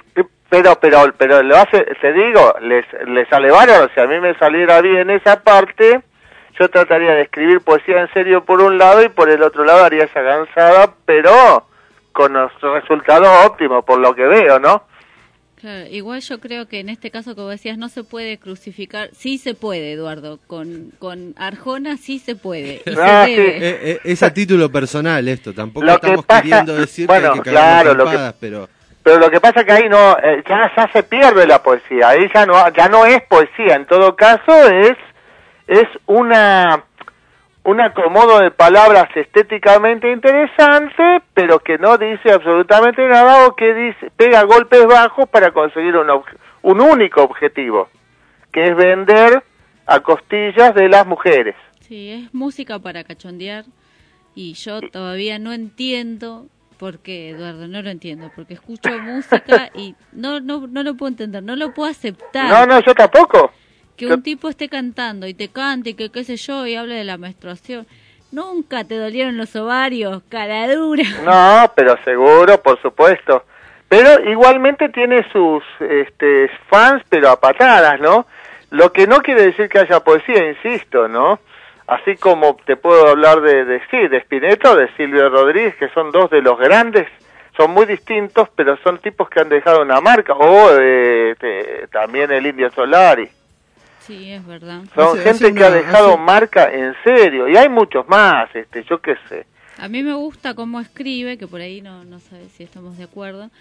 Pero lo hace, te digo, le sale bárbaro. Si a mí me saliera bien esa parte, yo trataría de escribir poesía en serio por un lado y por el otro lado haría esa cansada, pero con los resultados óptimos por lo que veo, ¿no? Claro, igual yo creo que en este caso, como decías, no se puede crucificar. Sí se puede, Eduardo, con Arjona sí se puede. Y se debe. Es a título personal esto, tampoco estamos queriendo decir que hay que cagar trompadas, pero lo que pasa que ahí no, ya se pierde la poesía, ahí ya no es poesía, en todo caso es un acomodo de palabras estéticamente interesante, pero que no dice absolutamente nada o que pega golpes bajos para conseguir un único objetivo, que es vender a costillas de las mujeres. Sí, es música para cachondear y yo todavía no entiendo por qué, Eduardo, no lo entiendo, porque escucho música y no lo puedo entender, no lo puedo aceptar. No, yo tampoco. Que un tipo esté cantando y te cante y que qué sé yo y hable de la menstruación. ¿Nunca te dolieron los ovarios, cara dura? No, pero seguro, por supuesto. Pero igualmente tiene sus fans, pero a patadas, ¿no? Lo que no quiere decir que haya poesía, insisto, ¿no? Así como te puedo hablar de Spinetta o de Silvio Rodríguez, que son dos de los grandes, son muy distintos, pero son tipos que han dejado una marca, o también el Indio Solari. Sí, es verdad. Son gente que ha dejado marca en serio, y hay muchos más, yo qué sé. A mí me gusta cómo escribe, que por ahí no sabe si estamos de acuerdo,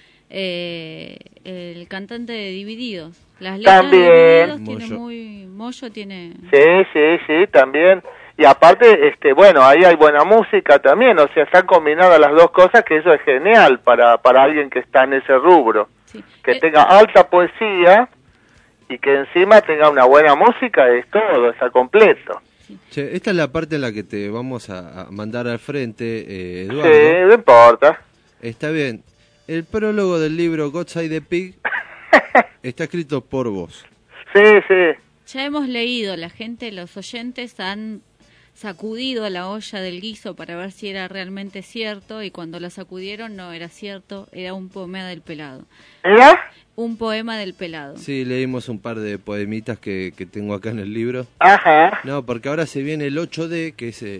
el cantante de Divididos. Las letras también. de Divididos Moyo tiene... Sí, también. Y aparte, bueno, ahí hay buena música también, o sea, están combinadas las dos cosas, que eso es genial para alguien que está en ese rubro. Sí. Que tenga alta poesía y que encima tenga una buena música, es todo, está completo. Che, esta es la parte en la que te vamos a mandar al frente, Eduardo. Sí, no importa. Está bien. El prólogo del libro God Save the Pig está escrito por vos. Sí. Ya hemos leído, la gente, los oyentes han sacudido a la olla del guiso para ver si era realmente cierto, y cuando la sacudieron no era cierto, era un poema del Pelado. ¿Era? Un poema del Pelado. Sí, leímos un par de poemitas que tengo acá en el libro. Ajá. No, porque ahora se viene el 8D, que es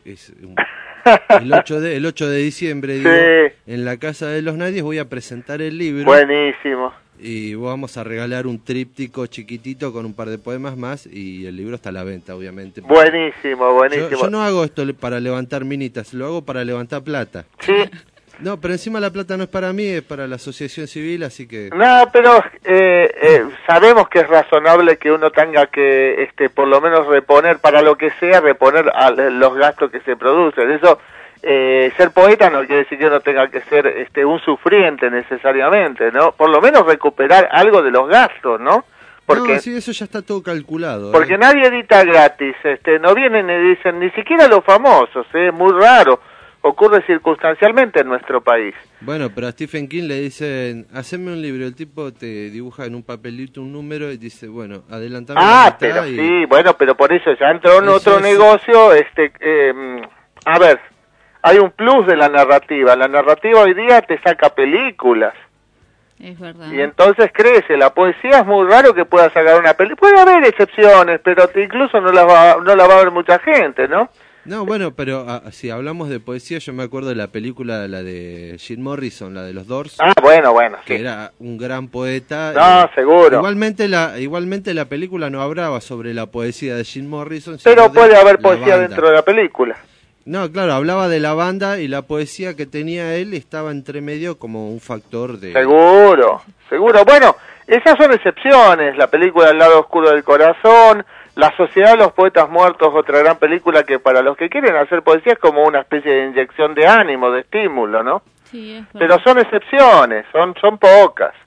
el 8 de diciembre, digo, en la Casa de los Nadies voy a presentar el libro. Buenísimo. Y vamos a regalar un tríptico chiquitito con un par de poemas más, y el libro está a la venta, obviamente. Buenísimo. Yo no hago esto para levantar minitas, lo hago para levantar plata. Sí. No, pero encima la plata no es para mí, es para la asociación civil, así que... No, pero sabemos que es razonable que uno tenga que, por lo menos reponer, para lo que sea, reponer los gastos que se producen. Eso, ser poeta no quiere decir que uno tenga que ser un sufriente necesariamente, ¿no? Por lo menos recuperar algo de los gastos, ¿no? Porque, no, sí, eso ya está todo calculado. Porque nadie edita gratis, no vienen y dicen, ni siquiera los famosos, es muy raro. Ocurre circunstancialmente en nuestro país. Bueno, pero a Stephen King le dicen, haceme un libro, el tipo te dibuja en un papelito un número y dice, bueno, adelantame. Pero sí, bueno, pero por eso ya entró en otro negocio, a ver, hay un plus de la narrativa hoy día te saca películas. Es verdad. Y entonces crece, la poesía es muy raro que pueda sacar una película, puede haber excepciones, pero incluso no la va a ver mucha gente, ¿no? No, bueno, pero si hablamos de poesía, yo me acuerdo de la película, la de Jim Morrison, la de los Doors. Ah, bueno, que era un gran poeta. No, seguro. Igualmente la película no hablaba sobre la poesía de Jim Morrison. Pero puede haber poesía dentro de la película. No, claro, hablaba de la banda y la poesía que tenía él estaba entre medio como un factor de... Seguro. Bueno, esas son excepciones. La película El lado oscuro del corazón... La Sociedad de los Poetas Muertos, otra gran película que para los que quieren hacer poesía es como una especie de inyección de ánimo, de estímulo, ¿no? Sí, es verdad. Pero son excepciones, son pocas.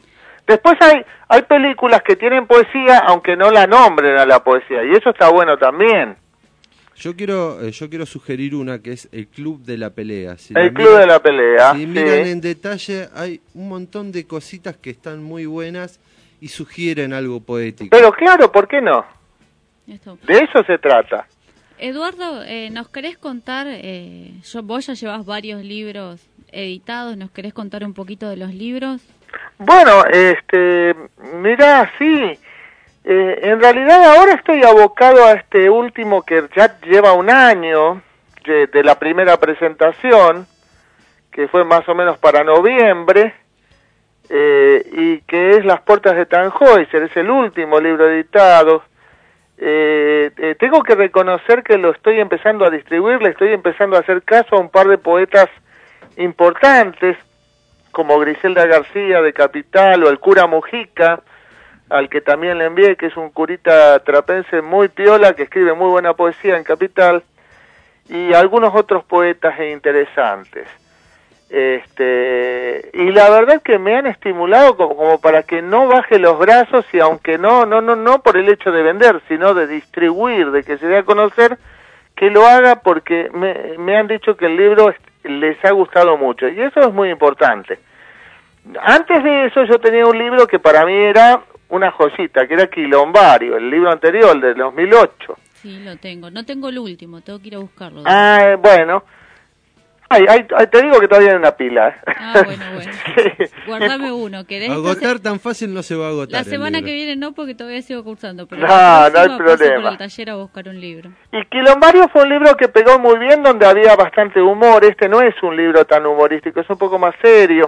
Después hay películas que tienen poesía, aunque no la nombren a la poesía, y eso está bueno también. Yo quiero sugerir una que es El Club de la Pelea. Club de la Pelea. Si miran en detalle, hay un montón de cositas que están muy buenas y sugieren algo poético. Pero claro, ¿por qué no? De eso se trata. Eduardo, ¿nos querés contar? Vos ya llevas varios libros editados, ¿nos querés contar un poquito de los libros? Bueno, mirá, sí. En realidad ahora estoy abocado a este último que ya lleva un año de la primera presentación, que fue más o menos para noviembre, y que es Las Puertas de Tannhäuser, es el último libro editado. Tengo que reconocer que lo estoy empezando a distribuir, le estoy empezando a hacer caso a un par de poetas importantes, como Griselda García de Capital o el cura Mujica, al que también le envié, que es un curita trapense muy piola, que escribe muy buena poesía en Capital, y algunos otros poetas interesantes. Y la verdad que me han estimulado como para que no baje los brazos, y aunque no por el hecho de vender, sino de distribuir, de que se dé a conocer, que lo haga, porque me han dicho que el libro les ha gustado mucho, y eso es muy importante. Antes de eso yo tenía un libro que para mí era una joyita, que era Quilombario, el libro anterior, del 2008. Sí, lo tengo. No tengo el último, tengo que ir a buscarlo. Bueno. Te digo que todavía hay una pila. Bueno. Sí. Guardame uno. ¿Querés? Agotar tan fácil no se va a agotar. La semana que viene no, porque todavía sigo cursando. Pero no hay problema. Paso por el taller a buscar un libro. Y Quilombario fue un libro que pegó muy bien, donde había bastante humor. Este no es un libro tan humorístico, es un poco más serio.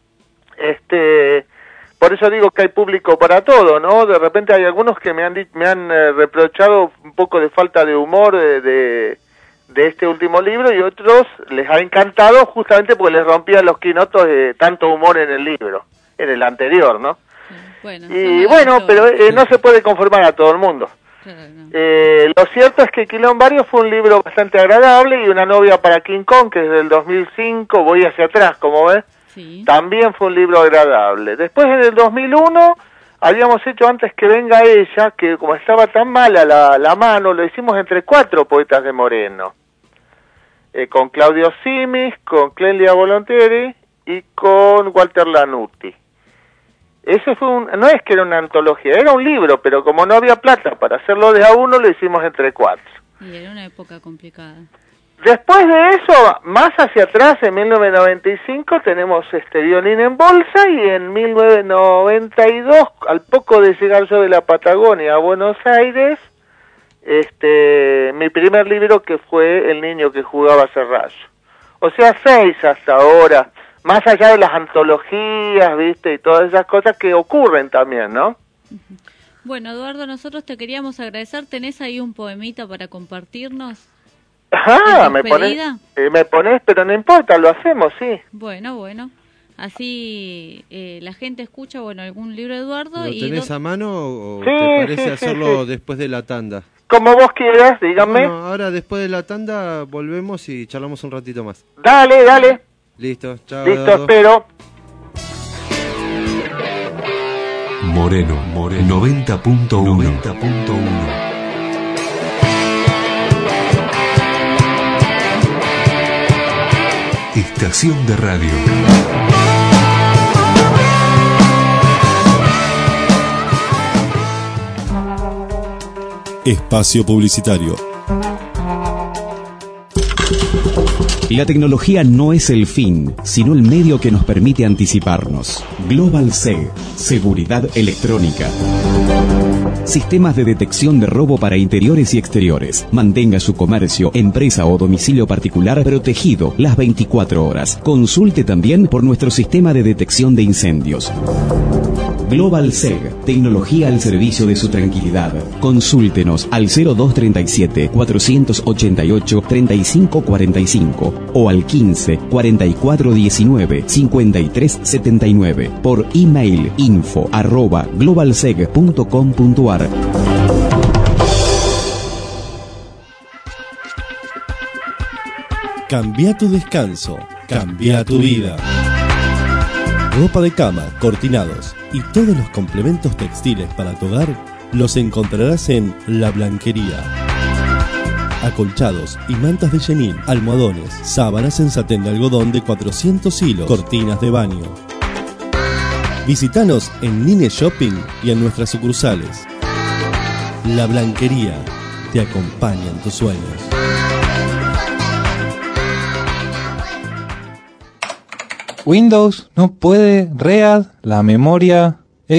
Por eso digo que hay público para todo, ¿no? De repente hay algunos que me han reprochado un poco de falta de humor de este último libro, y otros les ha encantado justamente porque les rompían los quinotos de tanto humor en el libro, en el anterior, ¿no? Pero no se puede conformar a todo el mundo. Claro, no. Lo cierto es que Quilombario fue un libro bastante agradable, y Una novia para King Kong, que es del 2005, voy hacia atrás, como ves. Sí. También fue un libro agradable. Después, en el 2001, habíamos hecho Antes que venga ella, que como estaba tan mala la mano, lo hicimos entre 4 poetas de Moreno. Con Claudio Simis, con Clelia Volontieri y con Walter Lanuti. Ese fue no es que era una antología, era un libro, pero como no había plata para hacerlo de a uno, lo hicimos entre 4. Y era una época complicada. Después de eso, más hacia atrás, en 1995, tenemos Violín en bolsa, y en 1992, al poco de llegar yo de la Patagonia a Buenos Aires, mi primer libro, que fue El niño que jugaba a ser rayo. O sea, 6 hasta ahora, más allá de las antologías, ¿viste? Y todas esas cosas que ocurren también, ¿no? Bueno, Eduardo, nosotros te queríamos agradecer. ¿Tenés ahí un poemita para compartirnos? Me pones, pero no importa, lo hacemos, sí. Bueno. Así la gente escucha, algún libro de Eduardo. ¿Lo tenés a mano o te parece hacerlo después de la tanda? Como vos quieras, díganme. Bueno, ahora después de la tanda volvemos y charlamos un ratito más. Dale. Listo, chao. Listo, Eduardo. espero. Moreno 90.1. Estación de radio. Espacio publicitario. La tecnología no es el fin, sino el medio que nos permite anticiparnos. Global SEG, seguridad electrónica. Sistemas de detección de robo para interiores y exteriores. Mantenga su comercio, empresa o domicilio particular protegido las 24 horas. Consulte también por nuestro sistema de detección de incendios. Global SEG, tecnología al servicio de su tranquilidad. Consúltenos al 0237 488 3545 o al 15 44 19 53 79 por email info@globalseg.com.ar. Cambia tu descanso, cambia tu vida. Ropa de cama, cortinados, y todos los complementos textiles para tu hogar los encontrarás en La Blanquería. Acolchados y mantas de chenil, almohadones, sábanas en satén de algodón de 400 hilos, cortinas de baño. Visítanos en Nine Shopping y en nuestras sucursales. La Blanquería te acompaña en tus sueños. Windows no puede READ la memoria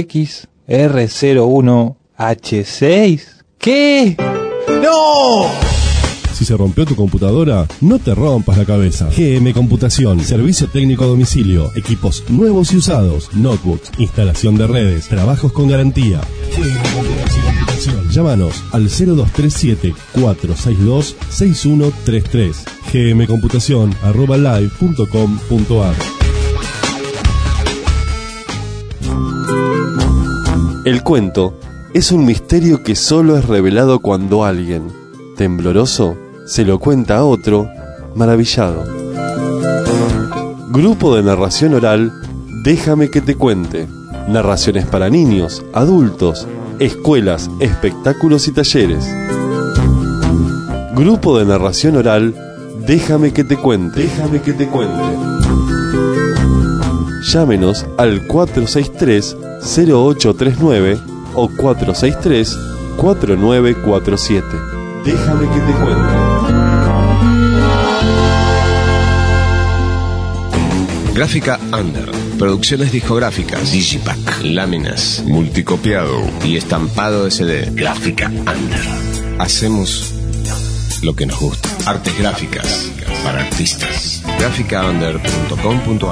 XR01H6. ¿Qué? ¡No! Si se rompió tu computadora, no te rompas la cabeza. GM Computación, servicio técnico a domicilio, equipos nuevos y usados, notebooks, instalación de redes, trabajos con garantía. GM Computación. Llámanos al 0237-462-6133. gmcomputacion@live.com.ar. El cuento es un misterio que solo es revelado cuando alguien, tembloroso, se lo cuenta a otro, maravillado. Grupo de narración oral, Déjame que te cuente. Narraciones para niños, adultos, escuelas, espectáculos y talleres. Grupo de narración oral, Déjame que te cuente. Déjame que te cuente. Llámenos al 463-0839 o 463-4947. Déjame que te cuente. Gráfica Under. Producciones discográficas, Digipack, láminas, multicopiado y estampado de CD. Gráfica Under. Hacemos lo que nos gusta. Artes gráficas para artistas. Gráficaunder.com.ar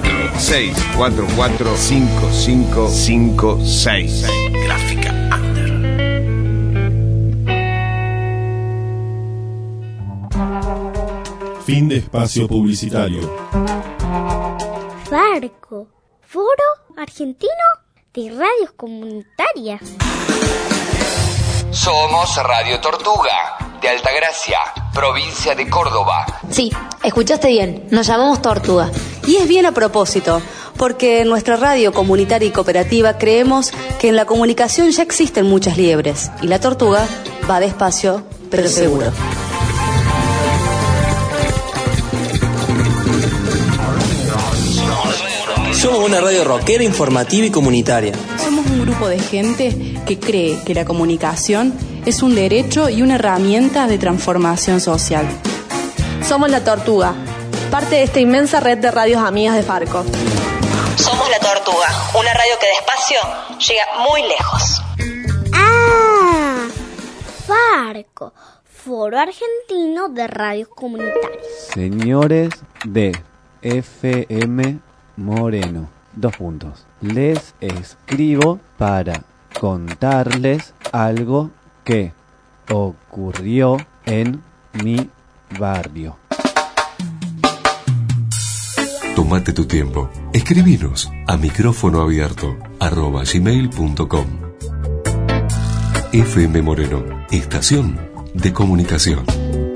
46445556. Gráfica Under. Fin de espacio publicitario. Farco, Foro Argentino de Radios Comunitarias. Somos Radio Tortuga, de Altagracia, provincia de Córdoba. Sí, escuchaste bien, nos llamamos Tortuga. Y es bien a propósito, porque en nuestra radio comunitaria y cooperativa creemos que en la comunicación ya existen muchas liebres, y la tortuga va despacio, pero seguro. Somos una radio rockera, informativa y comunitaria. Somos un grupo de gente que cree que la comunicación es un derecho y una herramienta de transformación social. Somos La Tortuga, parte de esta inmensa red de radios amigas de Farco. Somos La Tortuga, una radio que despacio llega muy lejos. ¡Ah! Farco, Foro Argentino de Radios Comunitarias. Señores de FM Moreno, les escribo para contarles algo que ocurrió en mi barrio. Tómate tu tiempo. Escribinos a micrófonoabierto@gmail.com. FM Moreno, estación de comunicación.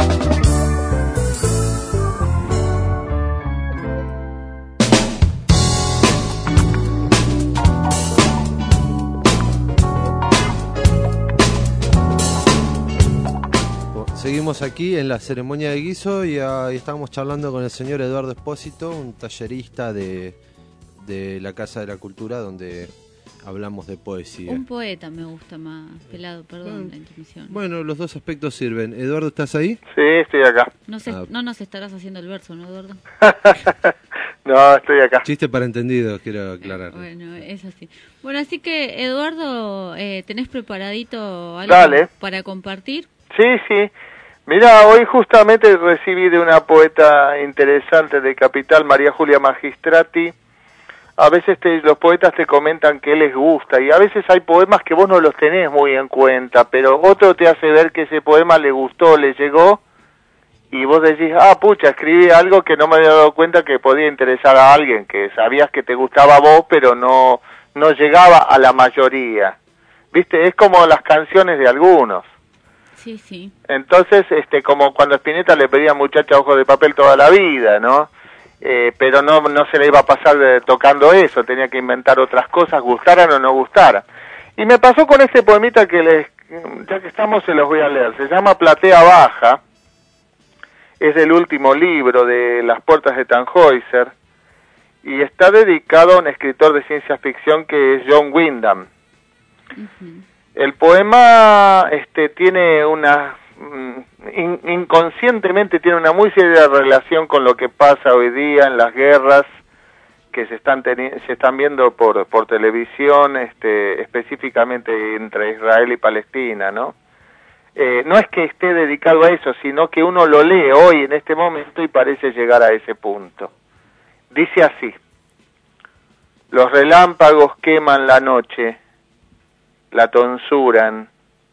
Seguimos aquí en la ceremonia de guiso y estábamos charlando con el señor Eduardo Espósito, un tallerista de la Casa de la Cultura, donde hablamos de poesía. Un poeta me gusta más, pelado, perdón la intermisión. Bueno, los dos aspectos sirven. Eduardo, ¿estás ahí? Sí, estoy acá. No nos estarás haciendo el verso, ¿no, Eduardo? No, estoy acá. Chiste para entendidos, quiero aclarar. Bueno, es así. Bueno, así que, Eduardo, ¿tenés preparadito algo para compartir? Sí. Mira, hoy justamente recibí de una poeta interesante de Capital, María Julia Magistrati. A veces los poetas te comentan que les gusta y a veces hay poemas que vos no los tenés muy en cuenta, pero otro te hace ver que ese poema le gustó, le llegó y vos decís, pucha, escribí algo que no me había dado cuenta que podía interesar a alguien, que sabías que te gustaba a vos, pero no llegaba a la mayoría. ¿Viste? Es como las canciones de algunos. Sí. Entonces, como cuando Spinetta le pedía a Muchacha Ojos de Papel toda la vida, ¿no? pero no se le iba a pasar tocando eso, tenía que inventar otras cosas, gustaran o no gustaran. Y me pasó con este poemita ya que estamos se los voy a leer, se llama Platea Baja, es el último libro de Las Puertas de Tannhäuser, y está dedicado a un escritor de ciencia ficción que es John Wyndham. El poema tiene inconscientemente tiene una muy seria relación con lo que pasa hoy día en las guerras que se están viendo por televisión, específicamente entre Israel y Palestina, ¿no? No es que esté dedicado a eso, sino que uno lo lee hoy en este momento y parece llegar a ese punto. Dice así: los relámpagos queman la noche, la tonsuran,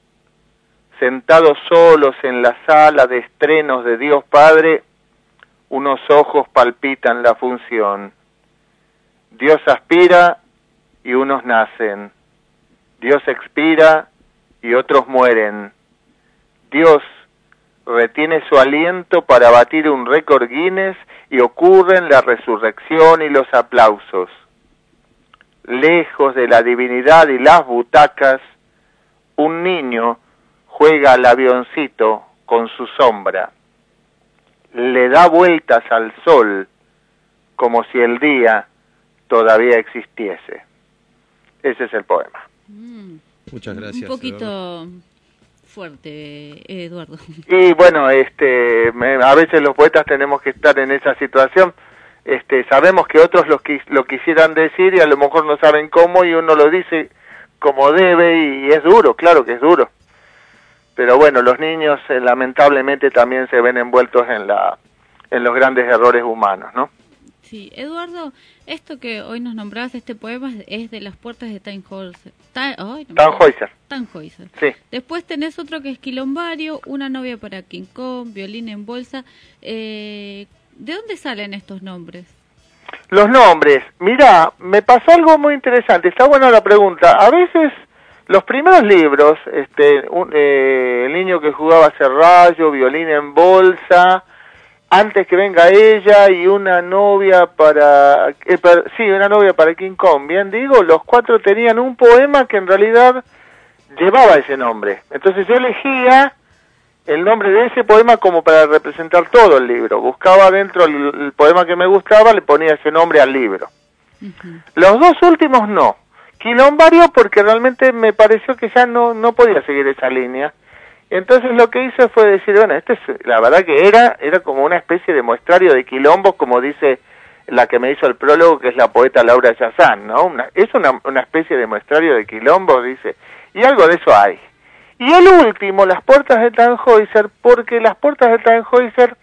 sentados solos en la sala de estrenos de Dios Padre, unos ojos palpitan la función. Dios aspira y unos nacen. Dios expira y otros mueren. Dios retiene su aliento para batir un récord Guinness y ocurren la resurrección y los aplausos. Lejos de la divinidad y las butacas, un niño juega al avioncito con su sombra. Le da vueltas al sol como si el día todavía existiese. Ese es el poema. Muchas gracias. Un poquito fuerte, Eduardo. Y bueno, a veces los poetas tenemos que estar en esa situación. Sabemos que otros lo quisieran decir y a lo mejor no saben cómo, y uno lo dice como debe, y es duro, claro que es duro. Pero bueno, los niños lamentablemente también se ven envueltos en los grandes errores humanos, ¿no? Sí, Eduardo, esto que hoy nos nombrabas, este poema es de Las Puertas de Tannhäuser. Tannhäuser. Sí. Después tenés otro que es Quilombario, Una novia para King Kong, Violín en bolsa. ¿De dónde salen estos nombres? Los nombres, mirá, me pasó algo muy interesante, está buena la pregunta. A veces los primeros libros, el niño que jugaba Serrallo, Violín en bolsa, Antes que venga ella y una novia para King Kong, bien digo, los cuatro tenían un poema que en realidad llevaba ese nombre. Entonces yo elegía el nombre de ese poema como para representar todo el libro. Buscaba dentro el poema que me gustaba, le ponía ese nombre al libro. Los dos últimos no. Quilombario porque realmente me pareció que ya no podía seguir esa línea. Entonces lo que hice fue decir, bueno, la verdad que era como una especie de muestrario de quilombos, como dice la que me hizo el prólogo, que es la poeta Laura Yazán, ¿no? Es una especie de muestrario de quilombos, dice, y algo de eso hay. Y el último, Las Puertas de Tannhäuser, porque Las Puertas de Tannhäuser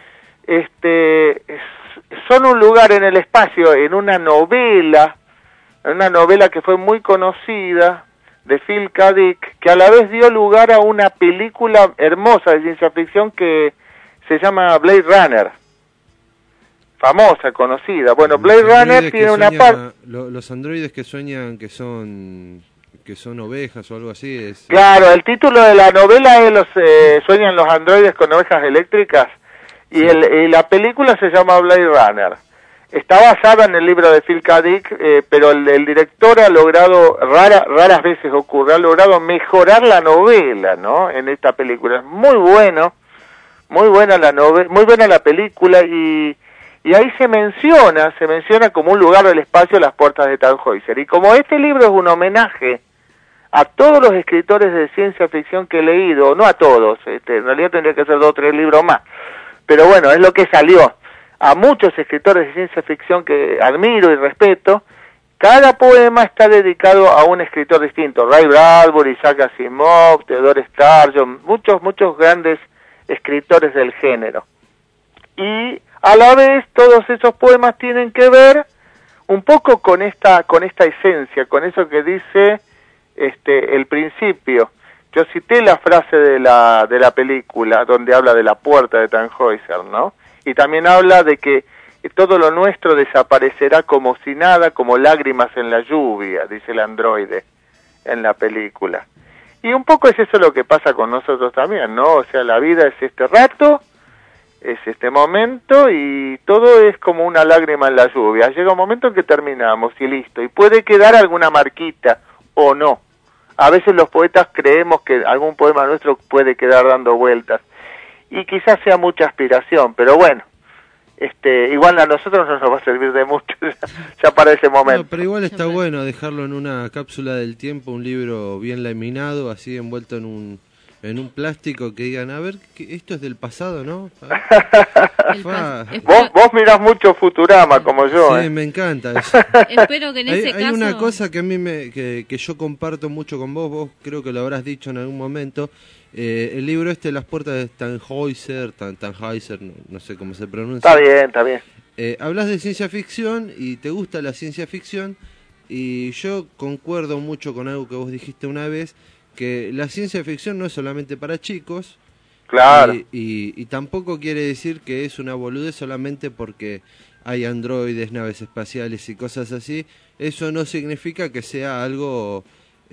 son un lugar en el espacio, en una novela que fue muy conocida, de Phil K. Dick, que a la vez dio lugar a una película hermosa de ciencia ficción que se llama Blade Runner, famosa, conocida. Bueno, Blade Runner tiene una parte... Los androides que sueñan que son ovejas o algo así. Claro, el título de la novela es Sueñan los androides con ovejas eléctricas, y sí. La película se llama Blade Runner. Está basada en el libro de Phil K. Dick, pero el director ha logrado, raras veces ocurre, ha logrado mejorar la novela, ¿no? En esta película. Es muy buena la novela, muy buena la película, y ahí se menciona como un lugar del espacio Las Puertas de Tannhäuser. Y como este libro es un homenaje a todos los escritores de ciencia ficción que he leído, no a todos, en realidad tendría que ser 2 o 3 libros más, pero bueno, es lo que salió. A muchos escritores de ciencia ficción que admiro y respeto, cada poema está dedicado a un escritor distinto. Ray Bradbury, Isaac Asimov, Theodore Sturgeon, muchos grandes escritores del género. Y a la vez todos esos poemas tienen que ver un poco con esta esencia, con eso que dice el principio. Yo cité la frase de la película donde habla de la puerta de Tannhäuser, ¿no? Y también habla de que todo lo nuestro desaparecerá como si nada, como lágrimas en la lluvia, dice el androide en la película. Y un poco es eso lo que pasa con nosotros también, ¿no? O sea, la vida es este rato, es este momento y todo es como una lágrima en la lluvia. Llega un momento en que terminamos y listo, y puede quedar alguna marquita o no. A veces los poetas creemos que algún poema nuestro puede quedar dando vueltas y quizás sea mucha aspiración, pero bueno, igual a nosotros no nos va a servir de mucho ya para ese momento. No, pero igual está bueno dejarlo en una cápsula del tiempo, un libro bien laminado, así envuelto en un plástico, que digan, a ver, esto es del pasado, ¿no? Vos mirás mucho Futurama, como yo. Sí, me encanta eso. Espero que en ese caso... Hay una cosa que a mí que yo comparto mucho con vos creo que lo habrás dicho en algún momento, el libro Las puertas de Tannhäuser, no sé cómo se pronuncia. Está bien. Hablas de ciencia ficción y te gusta la ciencia ficción, y yo concuerdo mucho con algo que vos dijiste una vez, que la ciencia ficción no es solamente para chicos. Claro. Y tampoco quiere decir que es una boludez solamente porque hay androides, naves espaciales y cosas así. Eso no significa que sea algo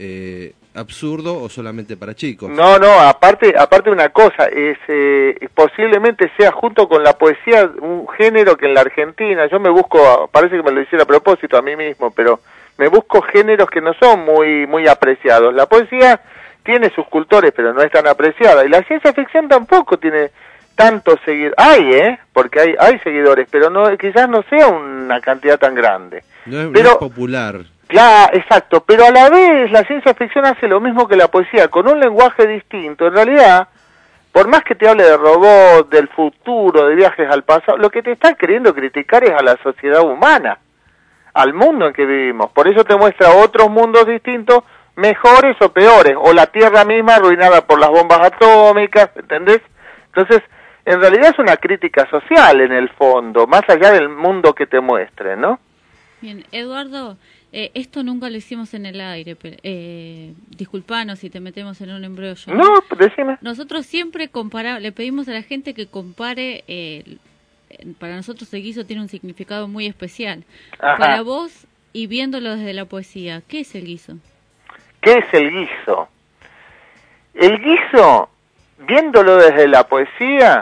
absurdo o solamente para chicos. No, aparte una cosa, posiblemente sea junto con la poesía un género que en la Argentina, yo me busco, parece que me lo hiciera a propósito a mí mismo, pero me busco géneros que no son muy apreciados. La poesía tiene sus cultores, pero no es tan apreciada, y la ciencia ficción tampoco tiene tantos seguidores. Porque hay seguidores, pero no, quizás no sea una cantidad tan grande. No es popular. Claro, exacto, pero a la vez la ciencia ficción hace lo mismo que la poesía, con un lenguaje distinto. En realidad, por más que te hable de robots, del futuro, de viajes al pasado, lo que te está queriendo criticar es a la sociedad humana, al mundo en que vivimos. Por eso te muestra otros mundos distintos, mejores o peores, o la Tierra misma arruinada por las bombas atómicas, ¿entendés? Entonces, en realidad es una crítica social en el fondo, más allá del mundo que te muestre, ¿no? Bien, Eduardo, esto nunca lo hicimos en el aire, pero, disculpanos si te metemos en un embrollo. No, decime. Nosotros siempre le pedimos a la gente que compare, para nosotros el guiso tiene un significado muy especial. Ajá. Para vos, y viéndolo desde la poesía, ¿qué es el guiso? ¿Qué es el guiso? El guiso, viéndolo desde la poesía,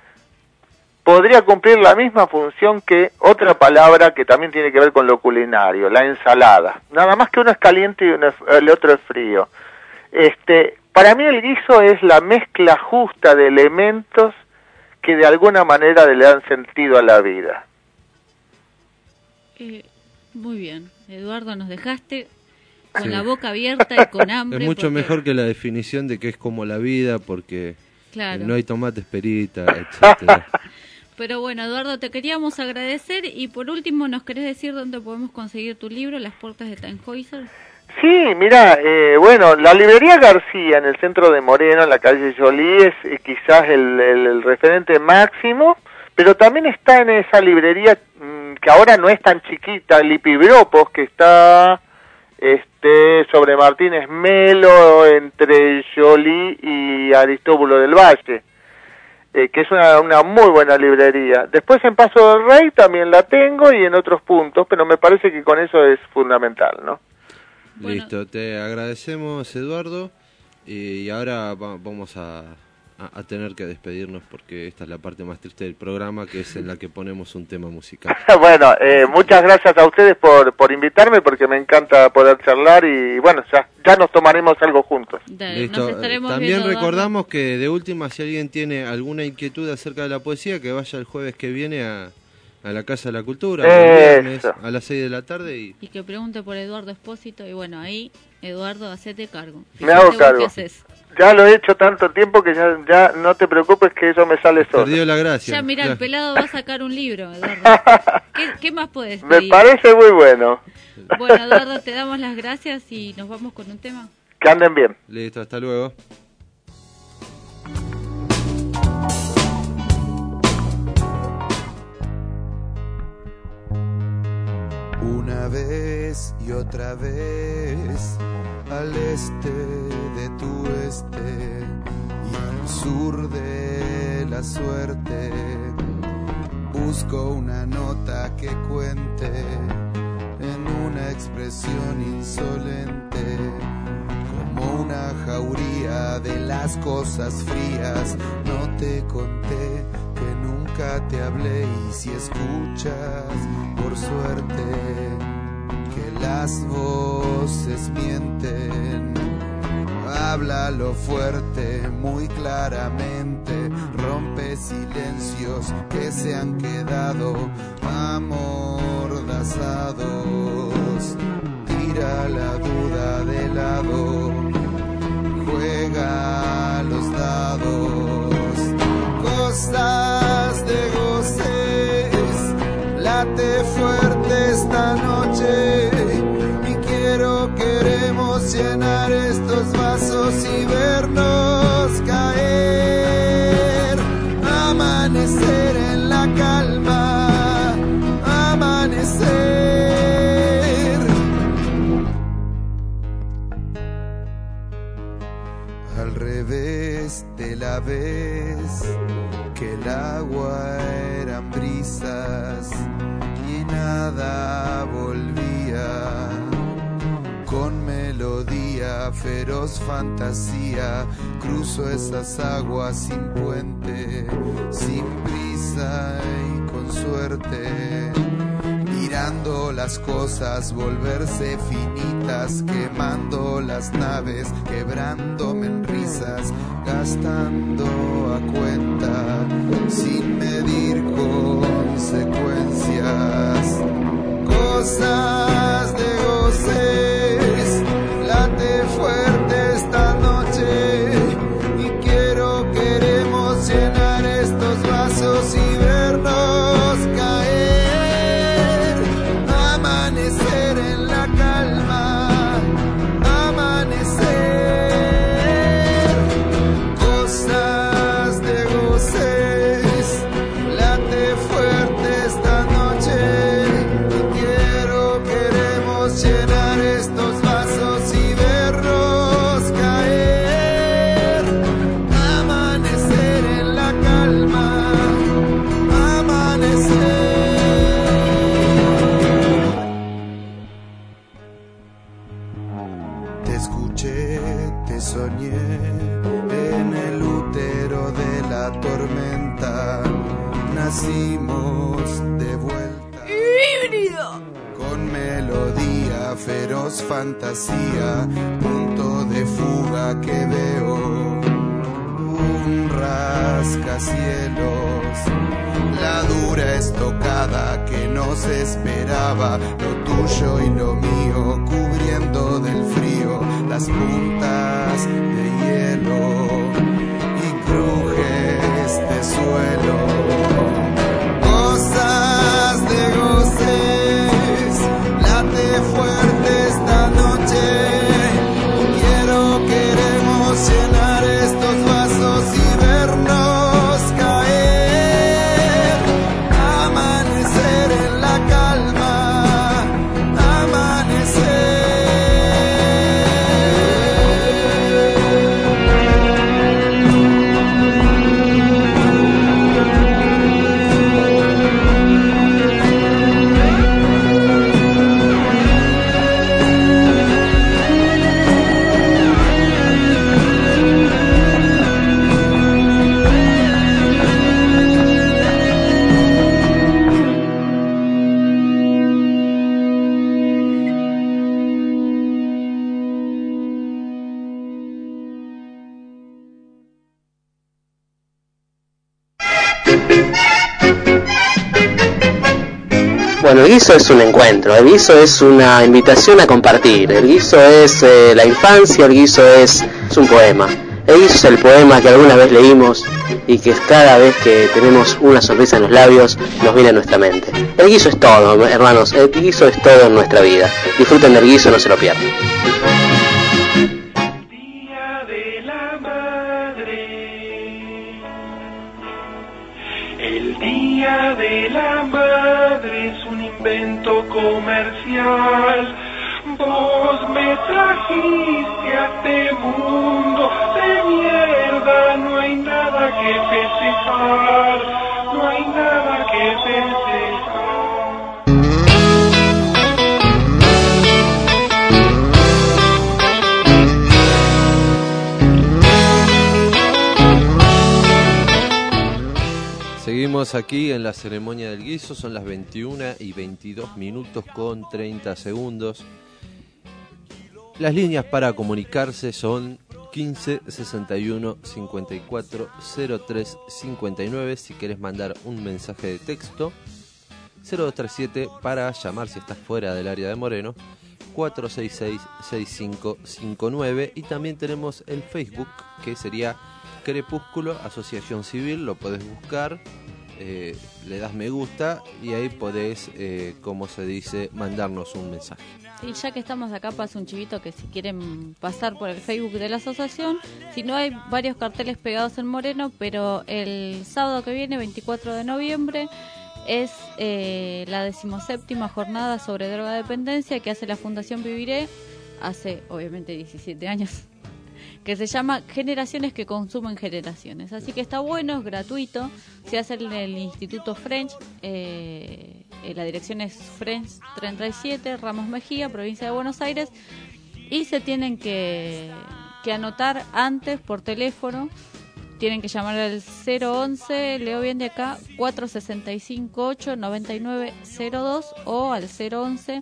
podría cumplir la misma función que otra palabra que también tiene que ver con lo culinario, la ensalada. Nada más que uno es caliente y el otro es frío. Para mí el guiso es la mezcla justa de elementos que de alguna manera le dan sentido a la vida. Muy bien, Eduardo, nos dejaste con la boca abierta y con hambre. Es mucho mejor que la definición de que es como la vida, porque no hay tomates perita, etcétera. Pero bueno, Eduardo, te queríamos agradecer, y por último, ¿nos querés decir dónde podemos conseguir tu libro, Las puertas de Tannhäuser? Sí, mira, bueno, la librería García en el centro de Moreno, en la calle Jolie, es quizás el referente máximo, pero también está en esa librería que ahora no es tan chiquita, Lipibropos, que está sobre Martínez Melo, entre Jolie y Aristóbulo del Valle, que es una muy buena librería. Después en Paso del Rey también la tengo y en otros puntos, pero me parece que con eso es fundamental, ¿no? Bueno. Listo, te agradecemos, Eduardo, y ahora vamos a tener que despedirnos porque esta es la parte más triste del programa, que es en la que ponemos un tema musical. Bueno, muchas gracias a ustedes por invitarme, porque me encanta poder charlar, y bueno, ya nos tomaremos algo juntos. Listo. También recordamos que de última, si alguien tiene alguna inquietud acerca de la poesía, que vaya el jueves que viene a la Casa de la Cultura, el viernes a las 6 de la tarde. Y que pregunte por Eduardo Espósito, y bueno, ahí, Eduardo, hacete cargo. Me hago cargo. Ya lo he hecho tanto tiempo que ya no te preocupes, que eso me sale solo. Perdió la gracia. Ya, mira, el pelado va a sacar un libro, Eduardo. ¿Qué más puedes pedir? Me parece muy bueno. Bueno, Eduardo, te damos las gracias y nos vamos con un tema. Que anden bien. Listo, hasta luego. Una vez y otra vez, al este de tu este y al sur de la suerte, busco una nota que cuente en una expresión insolente, como una jauría de las cosas frías. No te conté que nunca te hablé, y si escuchas por suerte que las voces mienten, háblalo fuerte, muy claramente, rompe silencios que se han quedado amordazados, tira la duda de lado, juega los dados, cosas de goces, late fuerte esta noche, y queremos llenar estos vasos y vernos caer, amanecer en la calma, amanecer. Al revés de la vez que el agua eran brisas y nada volvía, con melodía, feroz fantasía, cruzo esas aguas sin puente, sin prisa y con suerte, mirando las cosas volverse finitas, quemando las naves, quebrándome en risas, gastando a cuenta, sin medir consecuencias, cosas de goces, late fuerte esta noche, y queremos llenar estos vasos y vernos caer, amanecer en la calma, amanecer, cosas de goces, late fuerte esta noche, y queremos llenar estos vasos y vernos caer, amanecer en la calma, amanecer. Te escuché, te soñé en el útero de la tormenta, nacimos de vuelta, híbrido, con melodía, feroz fantasía, punto de fuga que veo, un rascacielos, la dura estocada que nos esperaba, lo tuyo y lo mío, cubriendo del frío las puntas de hielo, y cruje este suelo, cosas de goces, late fuerte esta noche, queremos llenar estos vasos y vernos caer, amanecer en la calma, amanecer. Bueno, el guiso es un encuentro, el guiso es una invitación a compartir, el guiso es la infancia, el guiso es un poema. El guiso es el poema que alguna vez leímos y que cada vez que tenemos una sonrisa en los labios nos viene a nuestra mente. El guiso es todo, hermanos, el guiso es todo en nuestra vida. Disfruten del guiso, no se lo pierdan. El Día de la Madre es un invento comercial. Vos me trajiste a este mundo de mierda. No hay nada que festejar, no hay nada que festejar. Seguimos aquí en la ceremonia del guiso, son las 21:22 con 30 segundos. Las líneas para comunicarse son 15 61 54 03 59 si querés mandar un mensaje de texto, 0237 para llamar si estás fuera del área de Moreno, 466-6559, y también tenemos el Facebook, que sería Crepúsculo Asociación Civil. Lo podés buscar, le das me gusta y ahí podés, como se dice, mandarnos un mensaje. Y ya que estamos acá, paso un chivito que si quieren pasar por el Facebook de la asociación, si no, hay varios carteles pegados en Moreno, pero el sábado que viene, 24 de noviembre, es la 17ª jornada sobre drogodependencia que hace la Fundación Viviré, hace obviamente 17 años, que se llama Generaciones que consumen generaciones. Así que está bueno, es gratuito, se hace en el Instituto French, la dirección es French 37, Ramos Mejía, provincia de Buenos Aires, y se tienen que anotar antes por teléfono. Tienen que llamar al 011, leo bien de acá, 465-8-9902 o al 011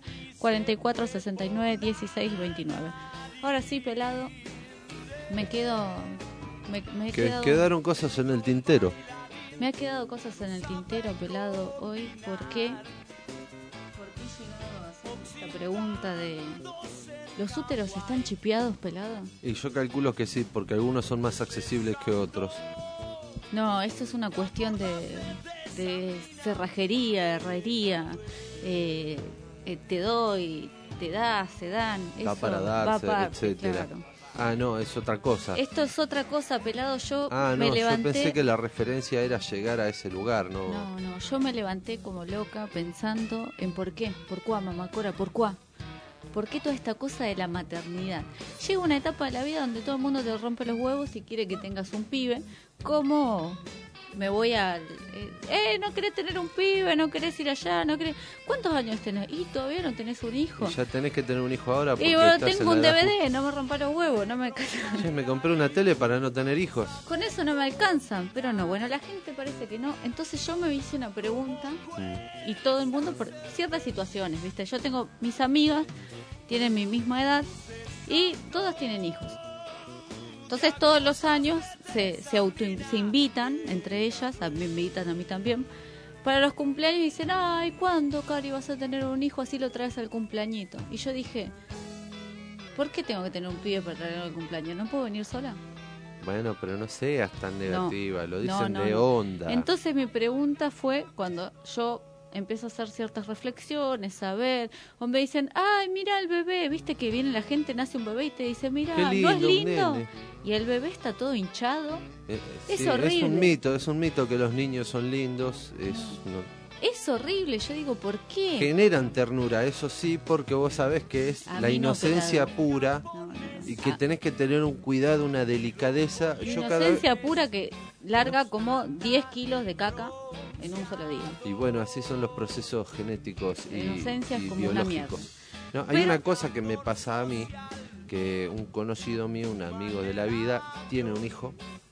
4469-1629. Ahora sí, pelado, me quedo... Quedaron cosas en el tintero. Me ha quedado cosas en el tintero, pelado, hoy. ¿Por qué? ¿Por qué llegado a hacer esta pregunta de... ¿Los úteros están chipeados, pelado? Y yo calculo que sí, porque algunos son más accesibles que otros. No, esto es una cuestión de cerrajería, herrería. Te doy, te das, se dan. Va eso para darse, etcétera. Claro. Ah, no, es otra cosa. Esto es otra cosa, pelado. Yo me yo levanté... pensé que la referencia era llegar a ese lugar, ¿no? No, yo me levanté como loca pensando en por qué. ¿Por cuá, mamacora? ¿Por cuá? ¿Por qué toda esta cosa de la maternidad? Llega una etapa de la vida donde todo el mundo te rompe los huevos y quiere que tengas un pibe. ¿Cómo me voy a... no querés tener un pibe, no querés ir allá, no querés... ¿Cuántos años tenés? Y todavía no tenés un hijo. Y ya tenés que tener un hijo ahora porque y bueno, estás tengo en un la edad DVD, no me rompa los huevos, no me alcanzan. Che, me compré una tele para no tener hijos. Con eso no me alcanzan, pero no, bueno, la gente parece que no. Entonces yo me hice una pregunta y todo el mundo por ciertas situaciones, ¿viste? Yo tengo mis amigas, tienen mi misma edad y todas tienen hijos. Entonces todos los años se invitan entre ellas, me invitan a mí también, para los cumpleaños y dicen, ay, ¿cuándo, Cari, vas a tener un hijo? Así lo traes al cumpleañito. Y yo dije, ¿por qué tengo que tener un pibe para traerlo al cumpleaños? ¿No puedo venir sola? Bueno, pero no seas tan negativa, lo dicen no. de onda. Entonces mi pregunta fue, cuando yo empiezo a hacer ciertas reflexiones, a ver, o me dicen, ay, mira el bebé, viste que viene la gente, nace un bebé y te dice, mira, ¿no es lindo? Y el bebé está todo hinchado. Es horrible. Es un mito que los niños son lindos. Es horrible, yo digo, ¿por qué? Generan ternura, eso sí, porque vos sabés que es la inocencia pura y que tenés que tener un cuidado, una delicadeza. Inocencia pura que larga como 10 kilos de caca en un solo día. Y bueno, así son los procesos genéticos y inocencia es como biológicos. Una mierda. Hay una cosa que me pasa a mí, que un conocido mío, un amigo de la vida, tiene un hijo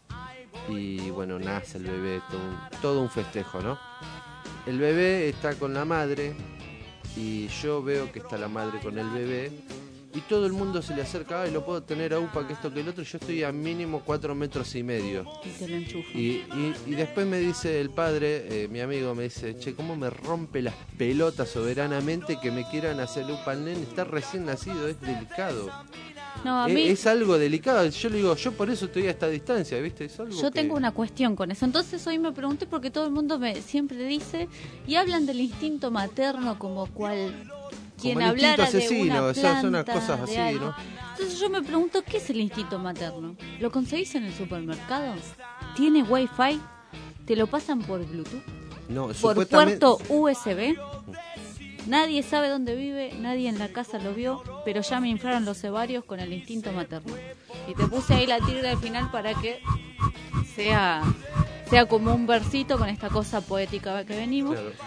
y bueno, nace el bebé, todo un festejo, ¿no? El bebé está con la madre y yo veo que está la madre con el bebé y todo el mundo se le acerca, ay, lo puedo tener a UPA, que esto, que el otro, y yo estoy a mínimo 4,5 metros. Y te lo enchufan. Y después me dice el padre, mi amigo me dice, che, cómo me rompe las pelotas soberanamente que me quieran hacer UPA al nene, está recién nacido, es delicado. No, a mí... Es algo delicado, yo le digo, yo por eso estoy a esta distancia, ¿viste? Es algo tengo una cuestión con eso. Entonces hoy me pregunté porque todo el mundo siempre dice y hablan del instinto materno como quien hablara de una planta, son unas cosas así, ¿no? Entonces yo me pregunto, ¿qué es el instinto materno? ¿Lo conseguís en el supermercado? ¿Tiene wifi? ¿Te lo pasan por Bluetooth? No, ¿por puerto USB? Nadie sabe dónde vive, nadie en la casa lo vio, pero ya me inflaron los ovarios con el instinto materno. Y te puse ahí la tigre al final para que sea como un versito con esta cosa poética que venimos. Claro.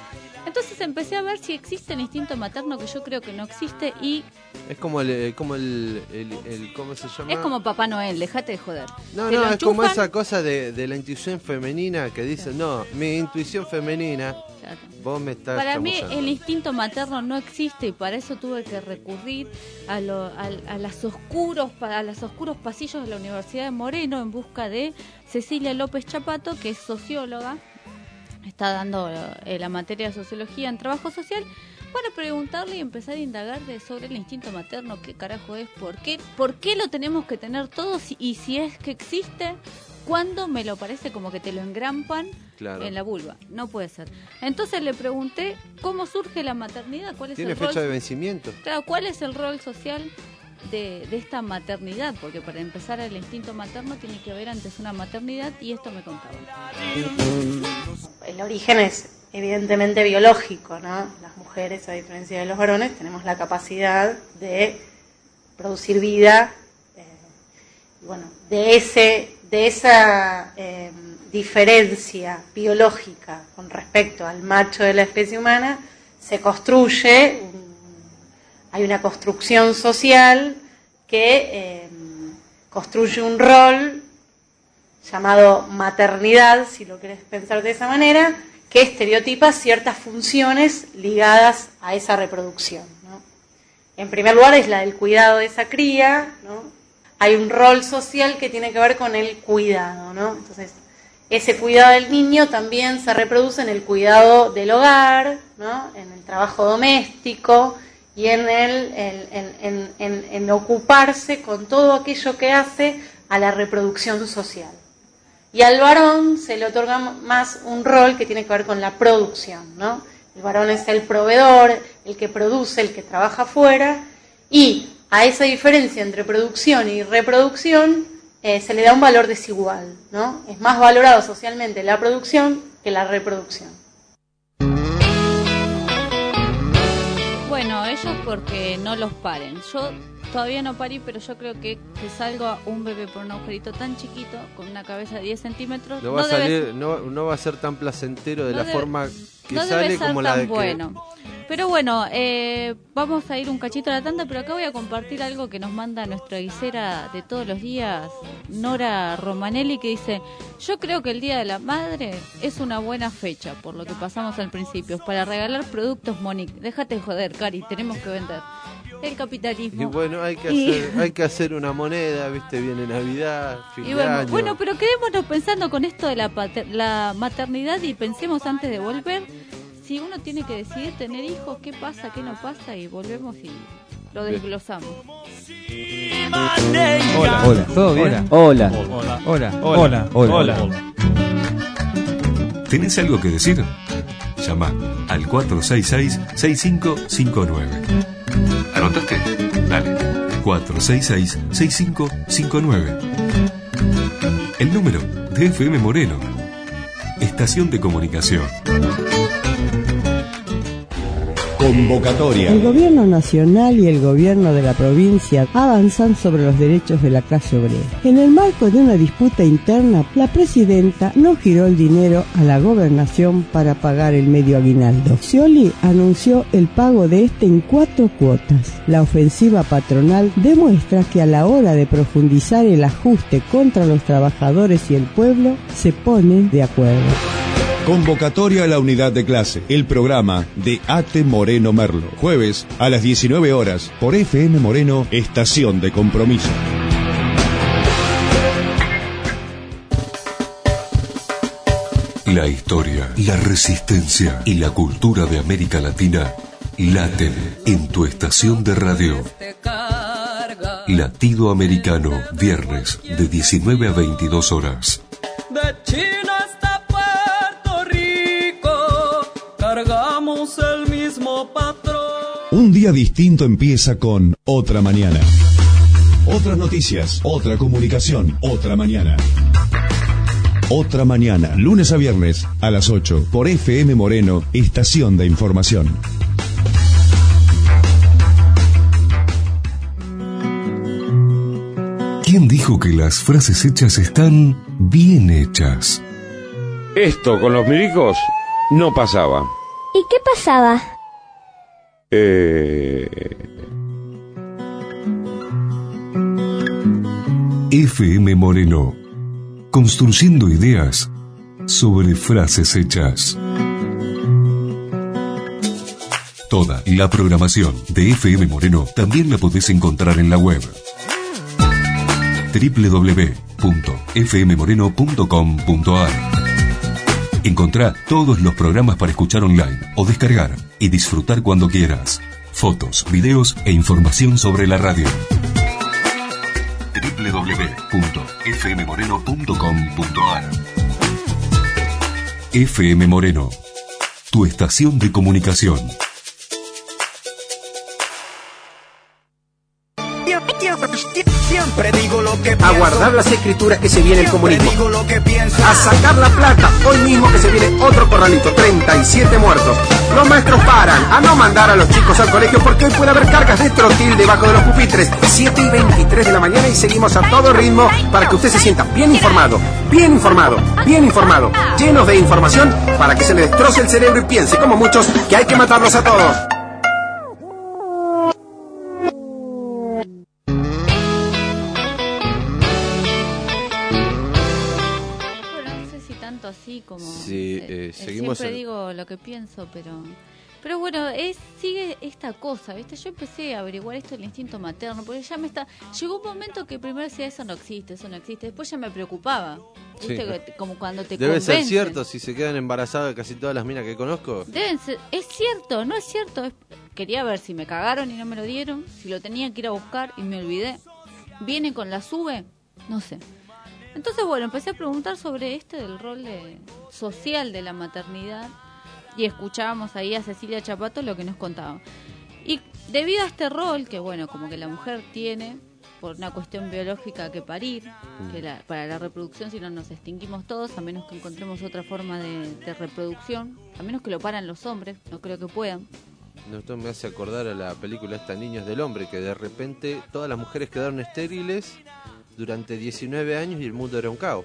Entonces empecé a ver si existe el instinto materno, que yo creo que no existe, y Es como ¿cómo se llama? es como Papá Noel, déjate de joder. No, Te lo es como enchufan. esa cosa de la intuición femenina que dicen, no, mi intuición femenina, Claro. vos me estás Para mí chamullando. el instinto materno no existe y para eso tuve que recurrir a los oscuros pasillos de la Universidad de Moreno en busca de Cecilia López Chapato, que es socióloga, está dando la materia de sociología en trabajo social, para preguntarle y empezar a indagar sobre el instinto materno, qué carajo es, por qué lo tenemos que tener todos y si es que existe, cuando me lo parece como que te lo engrampan en la vulva. No puede ser. Entonces le pregunté cómo surge la maternidad, cuál es ¿Tiene el fecha rol, de vencimiento? claro, cuál es el rol social de esta maternidad, porque para empezar el instinto materno tiene que haber antes una maternidad y esto me contaba. El origen es evidentemente biológico, ¿no? Las mujeres, a diferencia de los varones, tenemos la capacidad de producir vida, y bueno, de esa diferencia biológica con respecto al macho de la especie humana se construye hay una construcción social que construye un rol llamado maternidad, si lo querés pensar de esa manera, que estereotipa ciertas funciones ligadas a esa reproducción, ¿no? En primer lugar es la del cuidado de esa cría, ¿no? Hay un rol social que tiene que ver con el cuidado, ¿no? Entonces, ese cuidado del niño también se reproduce en el cuidado del hogar, ¿no? En el trabajo doméstico y en ocuparse con todo aquello que hace a la reproducción social. Y al varón se le otorga más un rol que tiene que ver con la producción, ¿no? El varón es el proveedor, el que produce, el que trabaja afuera, y a esa diferencia entre producción y reproducción se le da un valor desigual, ¿no? Es más valorado socialmente la producción que la reproducción. Bueno, ellos porque no los paren. Yo todavía no parí, pero yo creo que salga un bebé por un agujerito tan chiquito, con una cabeza de 10 centímetros, No va a salir, no va a ser tan placentero de la forma que no sale debe ser como la tan de bueno. Pero bueno, vamos a ir un cachito a la tanda, pero acá voy a compartir algo que nos manda nuestra guisera de todos los días, Nora Romanelli, que dice: yo creo que el Día de la Madre es una buena fecha, por lo que pasamos al principio, para regalar productos Monique. Déjate de joder, Cari, tenemos que vender. El capitalismo. Y bueno, hay que hacer una moneda, ¿viste? Viene Navidad, fin de año. Bueno, pero quedémonos pensando con esto de la maternidad y pensemos antes de volver. Si uno tiene que decidir tener hijos, ¿qué pasa, qué no pasa? Y volvemos y lo desglosamos. Hola, ¿todo bien? Hola. ¿Tenés algo que decir? Llama al 466-6559. ¿Anotaste? Dale. 466-6559. El número de FM Moreno. Estación de comunicación. Convocatoria. El gobierno nacional y el gobierno de la provincia avanzan sobre los derechos de la clase obrera. En el marco de una disputa interna, la presidenta no giró el dinero a la gobernación para pagar el medio aguinaldo. Scioli anunció el pago de este en 4 cuotas. La ofensiva patronal demuestra que a la hora de profundizar el ajuste contra los trabajadores y el pueblo, se ponen de acuerdo. Convocatoria a la unidad de clase, el programa de Ate Moreno Merlo, jueves a las 19 horas por FM Moreno, Estación de Compromiso. La historia, la resistencia y la cultura de América Latina laten en tu estación de radio. Latido Americano, viernes de 19 a 22 horas. De China hasta Puerto Rico, cargamos el mismo patrón. Un día distinto empieza con Otra Mañana. Otras noticias, otra comunicación, otra mañana. Otra Mañana, lunes a viernes a las 8 por FM Moreno, Estación de Información. ¿Quién dijo que las frases hechas están bien hechas? Esto con los milicos no pasaba. ¿Y qué pasaba? FM Moreno, construyendo ideas sobre frases hechas. Toda la programación de FM Moreno también la podés encontrar en la web www.fmmoreno.com.ar. Encontrá todos los programas para escuchar online o descargar y disfrutar cuando quieras. Fotos, videos e información sobre la radio. www.fmmoreno.com.ar. FM Moreno, tu estación de comunicación. Siempre digo lo que pienso. A guardar las escrituras que se viene el comunismo. Digo lo que pienso. A sacar la plata hoy mismo que se viene otro corralito, 37 muertos. Los maestros paran a no mandar a los chicos al colegio porque hoy puede haber cargas de trotil debajo de los pupitres. 7:23 de la mañana y seguimos a todo ritmo para que usted se sienta bien informado, bien informado, bien informado, llenos de información para que se le destroce el cerebro y piense, como muchos, que hay que matarlos a todos. Así como sí, seguimos siempre digo lo que pienso, pero bueno, sigue esta cosa, ¿viste? Yo empecé a averiguar esto del instinto materno, porque ya llegó un momento que primero decía eso no existe, después ya me preocupaba, ¿viste? Sí. Como cuando te debe convencen. Ser cierto, si se quedan embarazadas casi todas las minas que conozco. Deben ser, es cierto, no es cierto, quería ver si me cagaron y no me lo dieron, si lo tenía que ir a buscar y me olvidé, viene con la sube, no sé. Entonces, bueno, empecé a preguntar sobre del rol social de la maternidad y escuchábamos ahí a Cecilia Chapato lo que nos contaba. Y debido a este rol, que bueno, como que la mujer tiene, por una cuestión biológica, que parir, que para la reproducción, si no nos extinguimos todos, a menos que encontremos otra forma de reproducción, a menos que lo paran los hombres, no creo que puedan. Esto me hace acordar a la película Niños del Hombre, que de repente todas las mujeres quedaron estériles durante 19 años y el mundo era un caos.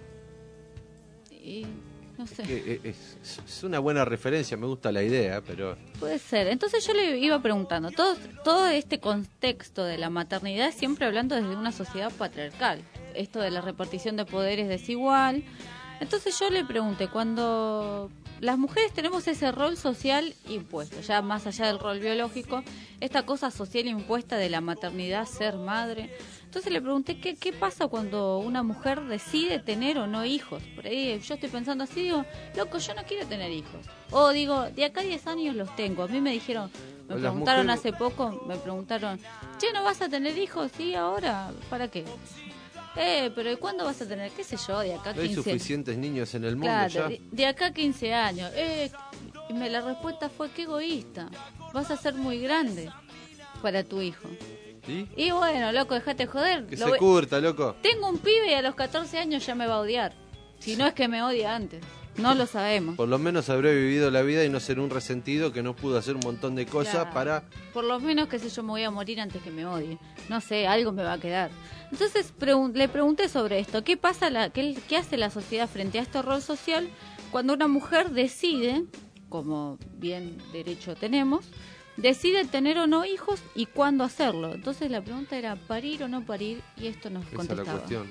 Y no sé. Es una buena referencia, me gusta la idea, pero... Puede ser. Entonces yo le iba preguntando, todo este contexto de la maternidad es siempre hablando desde una sociedad patriarcal. Esto de la repartición de poderes desigual. Entonces yo le pregunté, cuando las mujeres tenemos ese rol social impuesto, ya más allá del rol biológico, esta cosa social impuesta de la maternidad, ser madre... Entonces le pregunté qué pasa cuando una mujer decide tener o no hijos. Por ahí yo estoy pensando así, digo, loco, yo no quiero tener hijos. O digo, de acá a 10 años los tengo. A mí me dijeron, me preguntaron hace poco, che, ¿no vas a tener hijos? Sí, ahora, ¿para qué? Pero ¿y cuándo vas a tener? ¿Qué sé yo? De acá a 15 años. ¿No hay suficientes niños en el mundo claro, ya? De acá a 15 años. Y la respuesta fue, qué egoísta. Vas a ser muy grande para tu hijo. ¿Sí? Y bueno, loco, dejate joder. Que se curta, loco. Tengo un pibe y a los 14 años ya me va a odiar. Si no es que me odia antes. No lo sabemos. Por lo menos habré vivido la vida y no ser un resentido que no pudo hacer un montón de cosas para... Por lo menos, qué sé yo, me voy a morir antes que me odie. No sé, algo me va a quedar. Entonces le pregunté sobre esto. ¿Qué pasa, qué hace la sociedad frente a este rol social cuando una mujer decide, como bien derecho tenemos, decide tener o no hijos y cuándo hacerlo? Entonces la pregunta era parir o no parir, y esto nos contestaba. Esa es la cuestión,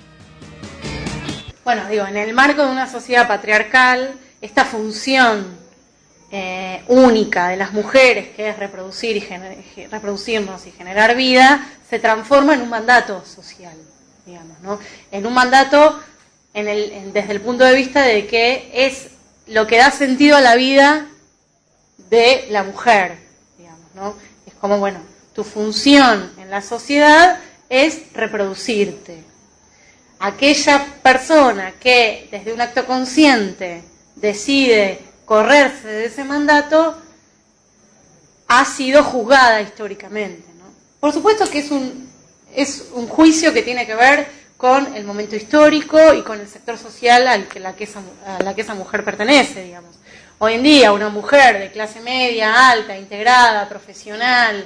Bueno, digo, en el marco de una sociedad patriarcal, esta función única de las mujeres, que es reproducirnos y generar vida, se transforma en un mandato social, digamos, ¿no? En un mandato desde el punto de vista de que es lo que da sentido a la vida de la mujer. ¿No? Es como, bueno, tu función en la sociedad es reproducirte. Aquella persona que desde un acto consciente decide correrse de ese mandato ha sido juzgada históricamente, ¿no? Por supuesto que es un juicio que tiene que ver con el momento histórico y con el sector social a la que esa mujer pertenece, digamos. Hoy en día una mujer de clase media, alta, integrada, profesional,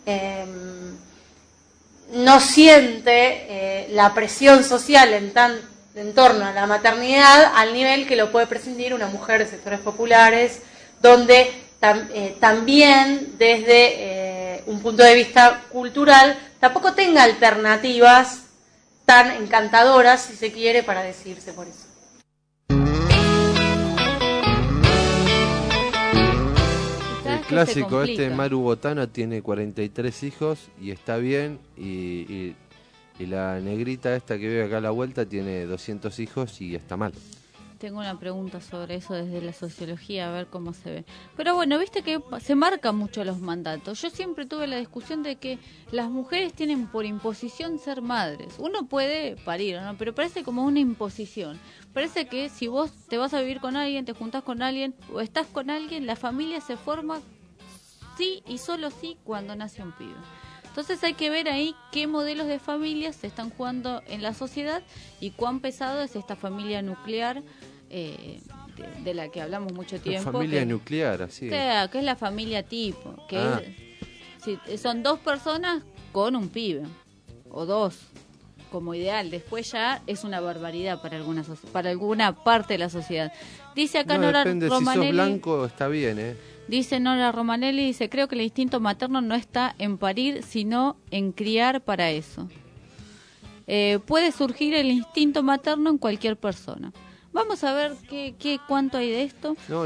no siente la presión social en torno a la maternidad al nivel que lo puede prescindir una mujer de sectores populares donde también desde un punto de vista cultural tampoco tenga alternativas tan encantadoras, si se quiere, para decidirse por eso. El clásico Maru Botana tiene 43 hijos y está bien, y la negrita esta que vive acá a la vuelta tiene 200 hijos y está mal. Tengo una pregunta sobre eso desde la sociología, a ver cómo se ve. Pero bueno, viste que se marcan mucho los mandatos. Yo siempre tuve la discusión de que las mujeres tienen por imposición ser madres. Uno puede parir, ¿no? Pero parece como una imposición. Parece que si vos te vas a vivir con alguien, te juntás con alguien o estás con alguien, la familia se forma sí y solo sí cuando nace un pibe. Entonces hay que ver ahí qué modelos de familias se están jugando en la sociedad y cuán pesado es esta familia nuclear de la que hablamos mucho tiempo. Familia nuclear, así es. Que es la familia tipo, son 2 personas con un pibe, o 2, como ideal. Después ya es una barbaridad para alguna parte de la sociedad. Dice acá Nora depende, Romanelli. Si sos blanco está bien, Dice Nora Romanelli, dice, creo que el instinto materno no está en parir, sino en criar para eso. Puede surgir el instinto materno en cualquier persona. Vamos a ver cuánto hay de esto. No,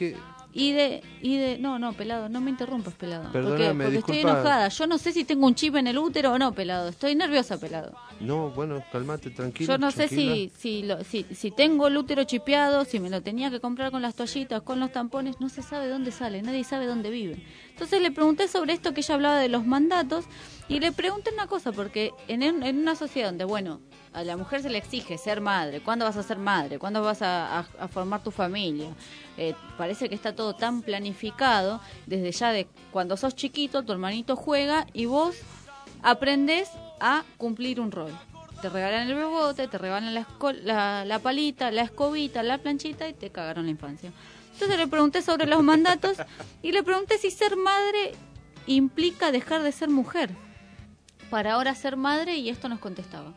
No, pelado, no me interrumpas, pelado. Perdóname, porque estoy enojada. Yo no sé si tengo un chip en el útero o no, pelado. Estoy nerviosa, pelado. No, bueno, calmate, tranquilo. Yo no sé si tengo el útero chipeado, si me lo tenía que comprar con las toallitas, con los tampones. No se sabe dónde sale, nadie sabe dónde vive. Entonces le pregunté sobre esto que ella hablaba de los mandatos y le pregunté una cosa, porque en una sociedad donde, bueno, a la mujer se le exige ser madre. ¿Cuándo vas a ser madre? ¿Cuándo vas a formar tu familia? Parece que está todo tan planificado. Desde ya de cuando sos chiquito, tu hermanito juega y vos aprendés a cumplir un rol. Te regalan el bebote, te regalan la palita, la escobita, la planchita y te cagaron la infancia. Entonces le pregunté sobre los mandatos y le pregunté si ser madre implica dejar de ser mujer para ahora ser madre, y esto nos contestaba.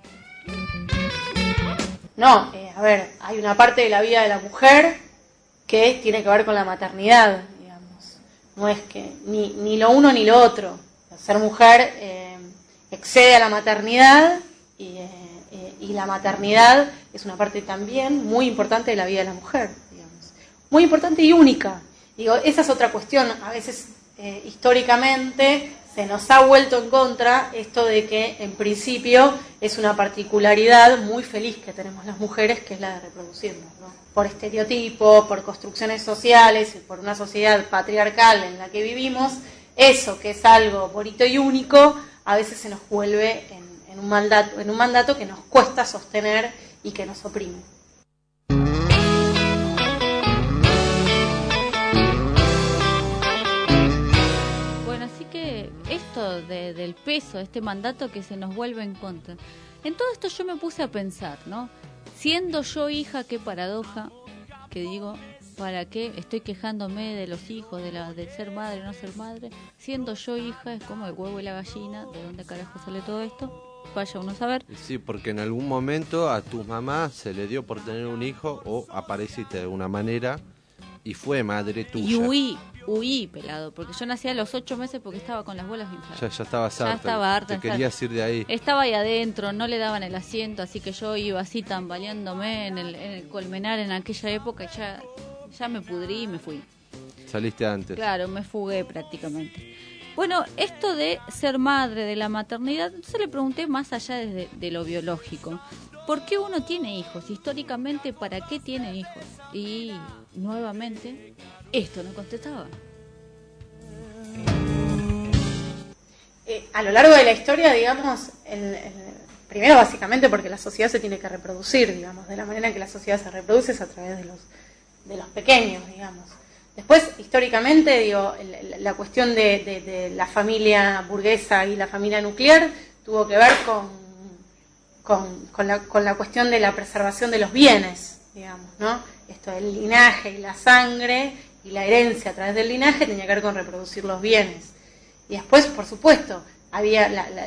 No, a ver, hay una parte de la vida de la mujer que tiene que ver con la maternidad, digamos. No es que ni lo uno ni lo otro. Ser mujer excede a la maternidad y la maternidad es una parte también muy importante de la vida de la mujer, digamos. Muy importante y única. Digo, esa es otra cuestión. A veces históricamente se nos ha vuelto en contra esto de que en principio es una particularidad muy feliz que tenemos las mujeres, que es la de reproducirnos, ¿no? Por estereotipo, por construcciones sociales, por una sociedad patriarcal en la que vivimos, eso que es algo bonito y único, a veces se nos vuelve en un mandato que nos cuesta sostener y que nos oprime. Esto del peso, este mandato que se nos vuelve en contra. En todo esto yo me puse a pensar, ¿no? Siendo yo hija, qué paradoja, que digo, ¿para qué estoy quejándome de los hijos, de ser madre o no ser madre? Siendo yo hija, es como el huevo y la gallina, ¿de dónde carajo sale todo esto? Vaya uno a saber. Sí, porque en algún momento a tu mamá se le dio por tener un hijo o apareciste de alguna manera y fue madre tuya. Y huí, pelado, porque yo nací a los 8 meses porque estaba con las bolas infladas. Ya estabas harta. Ya estaba harta. Te querías ir de ahí. Estaba ahí adentro, no le daban el asiento, así que yo iba así tambaleándome en el Colmenar en aquella época y ya me pudrí y me fui. Saliste antes. Claro, me fugué prácticamente. Bueno, esto de ser madre, de la maternidad, entonces le pregunté más allá de lo biológico. ¿Por qué uno tiene hijos? Históricamente, ¿para qué tiene hijos? Y nuevamente, esto no contestaba. A lo largo de la historia, digamos, primero básicamente porque la sociedad se tiene que reproducir, digamos, de la manera en que la sociedad se reproduce es a través de los pequeños, digamos. Después, históricamente, digo, la cuestión de la familia burguesa y la familia nuclear tuvo que ver con la cuestión de la preservación de los bienes, digamos, ¿no? Esto del linaje y la sangre y la herencia a través del linaje tenía que ver con reproducir los bienes. Y después, por supuesto, había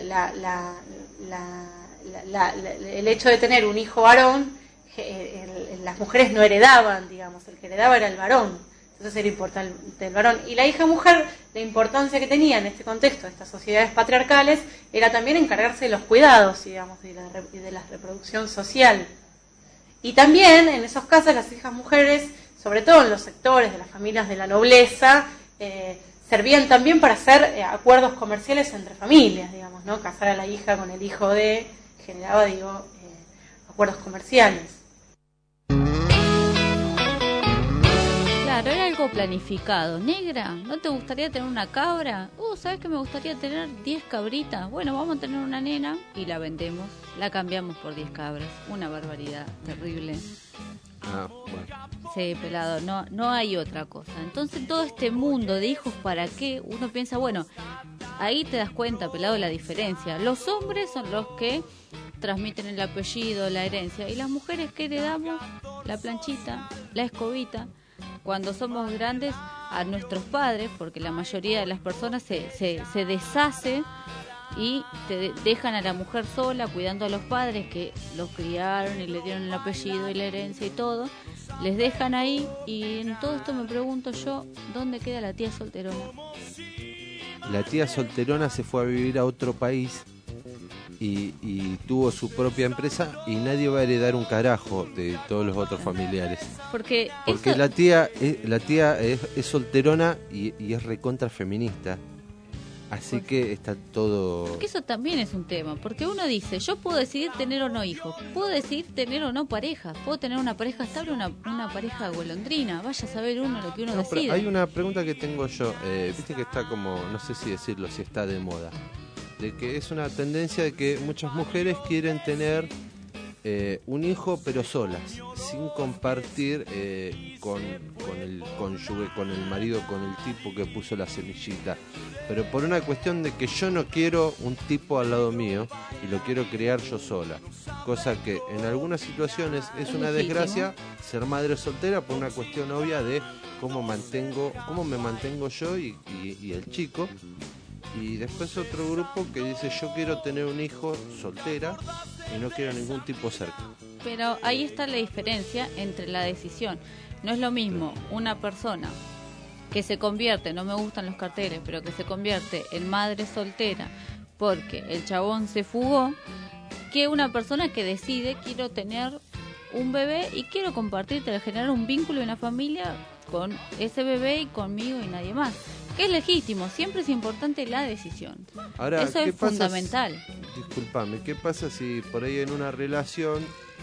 el hecho de tener un hijo varón, las mujeres no heredaban, digamos, el que heredaba era el varón. Entonces era importante el varón. Y la hija mujer, la importancia que tenía en este contexto de estas sociedades patriarcales, era también encargarse de los cuidados, digamos, y de la reproducción social. Y también, en esos casos, las hijas mujeres, sobre todo en los sectores de las familias de la nobleza, servían también para hacer acuerdos comerciales entre familias, digamos, ¿no? Casar a la hija con el hijo de, generaba, acuerdos comerciales. Claro, era algo planificado. Negra, ¿no te gustaría tener una cabra? ¿Sabes que me gustaría tener 10 cabritas? Bueno, vamos a tener una nena y la vendemos. La cambiamos por 10 cabras. Una barbaridad terrible. Bueno. Sí, pelado, no hay otra cosa. Entonces todo este mundo de hijos, ¿para qué? Uno piensa, bueno, ahí te das cuenta, pelado, la diferencia. Los hombres son los que transmiten el apellido, la herencia. ¿Y las mujeres qué heredamos? La planchita, la escobita. Cuando somos grandes, a nuestros padres, porque la mayoría de las personas se deshace y te dejan a la mujer sola cuidando a los padres que los criaron y le dieron el apellido y la herencia y todo, les dejan ahí. Y en todo esto me pregunto yo, ¿dónde queda la tía solterona? La tía solterona se fue a vivir a otro país y tuvo su propia empresa y nadie va a heredar un carajo de todos los otros familiares. Porque eso... la tía es solterona y es recontra feminista. Así que está todo... Porque eso también es un tema, porque uno dice, yo puedo decidir tener o no hijos, puedo decidir tener o no pareja, puedo tener una pareja estable o una pareja golondrina, vaya a saber uno lo que uno decide. Hay una pregunta que tengo yo, viste que está como, no sé si decirlo, si está de moda, de que es una tendencia de que muchas mujeres quieren tener un hijo pero solas, sin compartir con el cónyuge, con el marido, con el tipo que puso la semillita, pero por una cuestión de que yo no quiero un tipo al lado mío y lo quiero criar yo sola, cosa que en algunas situaciones es una desgracia ser madre soltera por una cuestión obvia de cómo me mantengo yo y el chico. Y después otro grupo que dice, yo quiero tener un hijo soltera y no quiero ningún tipo cerca. Pero ahí está la diferencia entre la decisión. No es lo mismo una persona que se convierte, no me gustan los carteles, pero que se convierte en madre soltera porque el chabón se fugó, que una persona que decide, quiero tener un bebé y quiero compartir, generar un vínculo y una familia con ese bebé y conmigo y nadie más. Que es legítimo, siempre es importante la decisión. Ahora, eso es fundamental. Disculpame, ¿qué pasa si por ahí en una relación,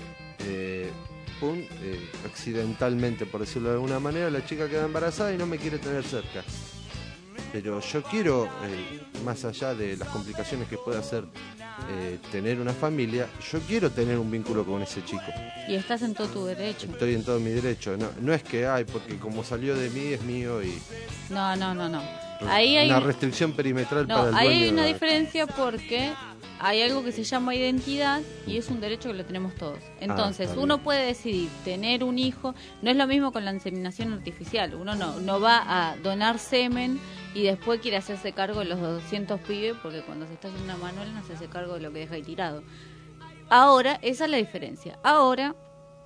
accidentalmente, por decirlo de alguna manera, la chica queda embarazada y no me quiere tener cerca? Pero yo quiero, más allá de las complicaciones que puede hacer tener una familia, yo quiero tener un vínculo con ese chico. Y estás en todo tu derecho. Estoy en todo mi derecho. No es que, porque como salió de mí es mío y... No. Ahí hay una restricción perimetral para el dueño. Ahí hay una diferencia porque hay algo que se llama identidad y es un derecho que lo tenemos todos. Entonces, uno puede decidir tener un hijo. No es lo mismo con la inseminación artificial. Uno no va a donar semen y después quiere hacerse cargo de los 200 pibes porque cuando se está haciendo una manual no se hace cargo de lo que deja ahí tirado. Ahora, esa es la diferencia. Ahora,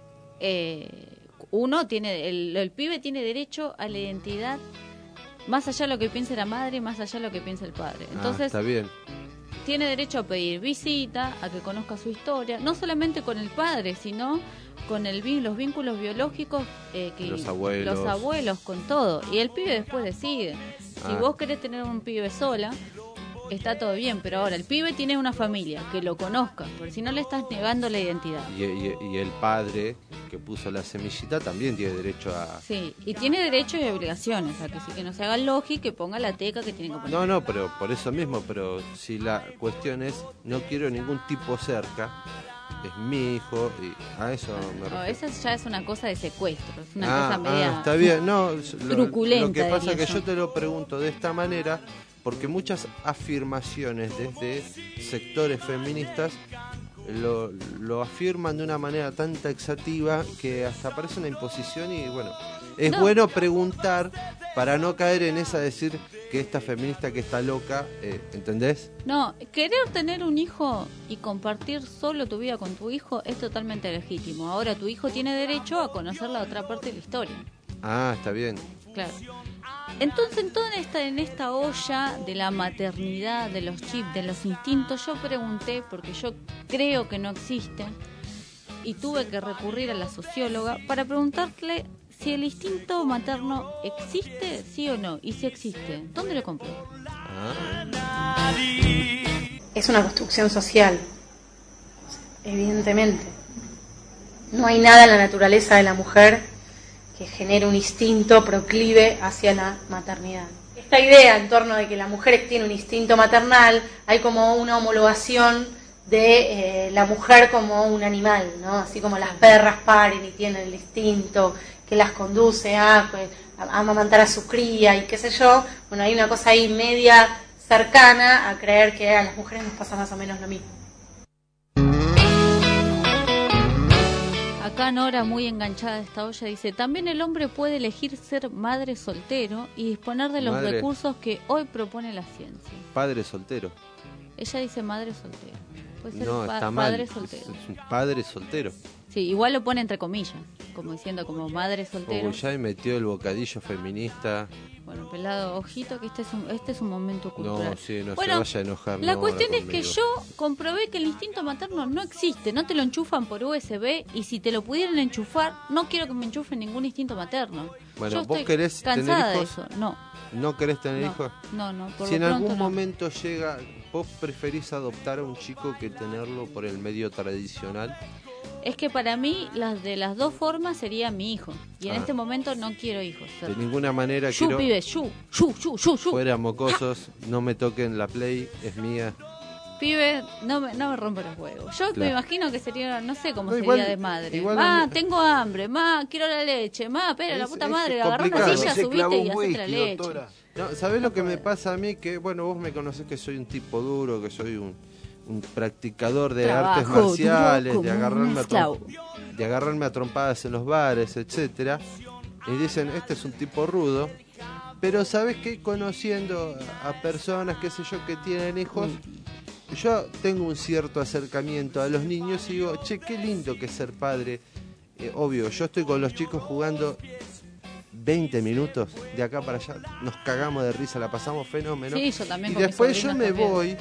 uno tiene, el pibe tiene derecho a la identidad más allá de lo que piense la madre, más allá de lo que piense el padre. Entonces, está bien. Tiene derecho a pedir visita, a que conozca su historia, no solamente con el padre, sino con los vínculos biológicos, los abuelos, con todo. Y el pibe después decide. Si vos querés tener un pibe sola, está todo bien, pero ahora el pibe tiene una familia, que lo conozca, porque si no le estás negando la identidad. Y el padre que puso la semillita también tiene derecho a... Sí, y tiene derechos y obligaciones, a que no se haga lógico, que ponga la teca que tiene que poner. No, pero por eso mismo, pero si la cuestión es, no quiero ningún tipo cerca, es mi hijo, y a eso me refiero. Esa ya es una cosa de secuestro, es una cosa media está bien. No, truculenta. Lo que pasa es que yo te lo pregunto de esta manera, porque muchas afirmaciones desde sectores feministas lo afirman de una manera tan taxativa que hasta parece una imposición y bueno, es bueno preguntar para no caer en esa decir que esta feminista que está loca, ¿entendés? No, querer tener un hijo y compartir solo tu vida con tu hijo es totalmente legítimo. Ahora tu hijo tiene derecho a conocer la otra parte de la historia. Ah, está bien. Claro. Entonces, en esta olla de la maternidad, de los chips, de los instintos, yo pregunté, porque yo creo que no existen, y tuve que recurrir a la socióloga para preguntarle si el instinto materno existe, sí o no, y si existe, ¿dónde lo compró? Es una construcción social, evidentemente. No hay nada en la naturaleza de la mujer que genere un instinto proclive hacia la maternidad. Esta idea en torno de que la mujer tiene un instinto maternal, hay como una homologación de la mujer como un animal, ¿no? Así como las perras paren y tienen el instinto que las conduce a amamantar a su cría y qué sé yo. Bueno, hay una cosa ahí media cercana a creer que a las mujeres nos pasa más o menos lo mismo. Acá Nora, muy enganchada a esta olla, dice: también el hombre puede elegir ser madre soltero y disponer de los recursos que hoy propone la ciencia. Padre soltero. Ella dice madre soltero. Puede ser No, está mal. padre soltero. Es un padre soltero. Sí, igual lo pone entre comillas, como diciendo como madre soltero. Ya metió el bocadillo feminista. Bueno, pelado, ojito que este es un momento cultural. No, sí, no bueno, se vaya a enojar. La no, cuestión es que conmigo. yo comprobé que el instinto materno no existe, no te lo enchufan por USB, y si te lo pudieran enchufar, no quiero que me enchufen ningún instinto materno. Bueno, yo ¿vos estoy querés cansada tener de hijos? eso. No. ¿No querés tener No, hijos? no, por Si en lo pronto algún no. momento llega, ¿vos preferís adoptar a un chico que tenerlo por el medio tradicional? Es que para mí, de las dos formas sería mi hijo. Y en este momento no quiero hijos. De ninguna manera Yu, quiero... pibe, yu. Fuera mocosos, no me toquen la Play, es mía. Pibe, no me rompa los huevos. Yo me imagino que sería, no sé cómo No, sería igual- de madre. igual Ma, tengo hambre. Ma, quiero la leche. Ma, pero la puta madre, agarrá una complicado. silla, Se subite clavó y un hacete la whisky, leche. doctora. No, ¿sabés lo que me pasa a mí? Que, bueno, vos me conocés que soy un tipo duro, que soy un practicador de Trabajo artes marciales, duro como un esclavo. de agarrarme a trompadas en los bares, etcétera. Y dicen, este es un tipo rudo. Pero ¿sabés qué? Conociendo a personas, qué sé yo, que tienen hijos, yo tengo un cierto acercamiento a los niños y digo, che, qué lindo que es ser padre. Obvio, yo estoy con los chicos jugando 20 minutos de acá para allá, nos cagamos de risa, la pasamos fenómeno. Sí, yo también Y con mis después yo sobrinos me también. voy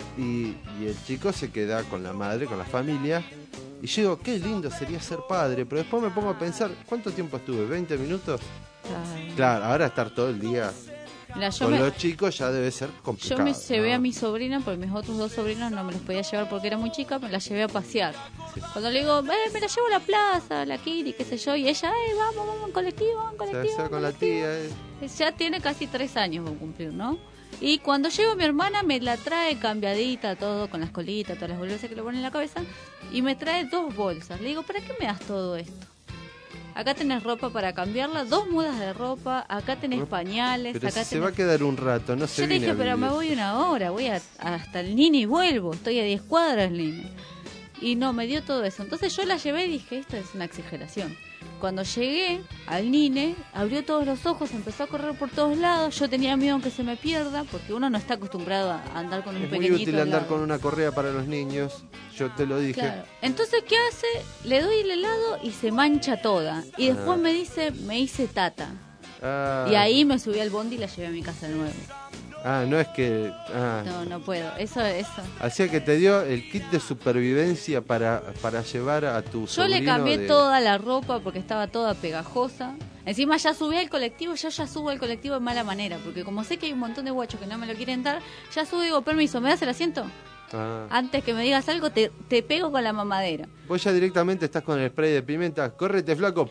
y el chico se queda con la madre, con la familia. Y yo digo, qué lindo sería ser padre. Pero después me pongo a pensar, ¿cuánto tiempo estuve? ¿20 minutos? Ay. Claro, ahora estar todo el día Mira, yo con me- los chicos ya debe ser complicado. Yo me llevé ¿no? a mi sobrina, porque mis otros dos sobrinos no me los podía llevar porque era muy chica, me la llevé a pasear. Cuando le digo, me la llevo a la plaza, a la Kiri, qué sé yo, y ella, vamos en colectivo, Se va a hacer con la tía. Ya tiene casi 3 años por cumplir, ¿no? Y cuando llego a mi hermana me la trae cambiadita, todo, con las colitas, todas las bolsas que le ponen en la cabeza, y me trae 2 bolsas. Le digo, ¿para qué me das todo esto? Acá tenés ropa para cambiarla, 2 mudas de ropa, acá tenés pañales, Pero acá si se tenés... va a quedar un rato, no se Yo le viene dije, a pero me vivir. voy una hora, voy hasta el Nini y vuelvo, estoy a 10 cuadras del Nini. Y no, me dio todo eso. Entonces yo la llevé y dije, esto es una exageración. Cuando llegué al Nine, abrió todos los ojos, empezó a correr por todos lados. Yo tenía miedo que se me pierda, porque uno no está acostumbrado a andar con un Es muy pequeñito útil al andar lado. con una correa para los niños, yo te lo dije. Claro. Entonces, ¿qué hace? Le doy el helado y se mancha toda. Y después Ah. me dice, me hice tata. Ah, Y ahí me subí al bondi y la llevé a mi casa de nuevo. no es que... No puedo. Eso. Hacía que te dio el kit de supervivencia para llevar a tu Yo le sobrino cambié de- toda la ropa porque estaba toda pegajosa. Encima ya subí al colectivo, yo ya subo al colectivo de mala manera, porque como sé que hay un montón de guachos que no me lo quieren dar, ya subo y digo, permiso, ¿me das el asiento? Ah. Antes que me digas algo, te pego con la mamadera. Vos ya directamente estás con el spray de pimienta. Córrete, flaco.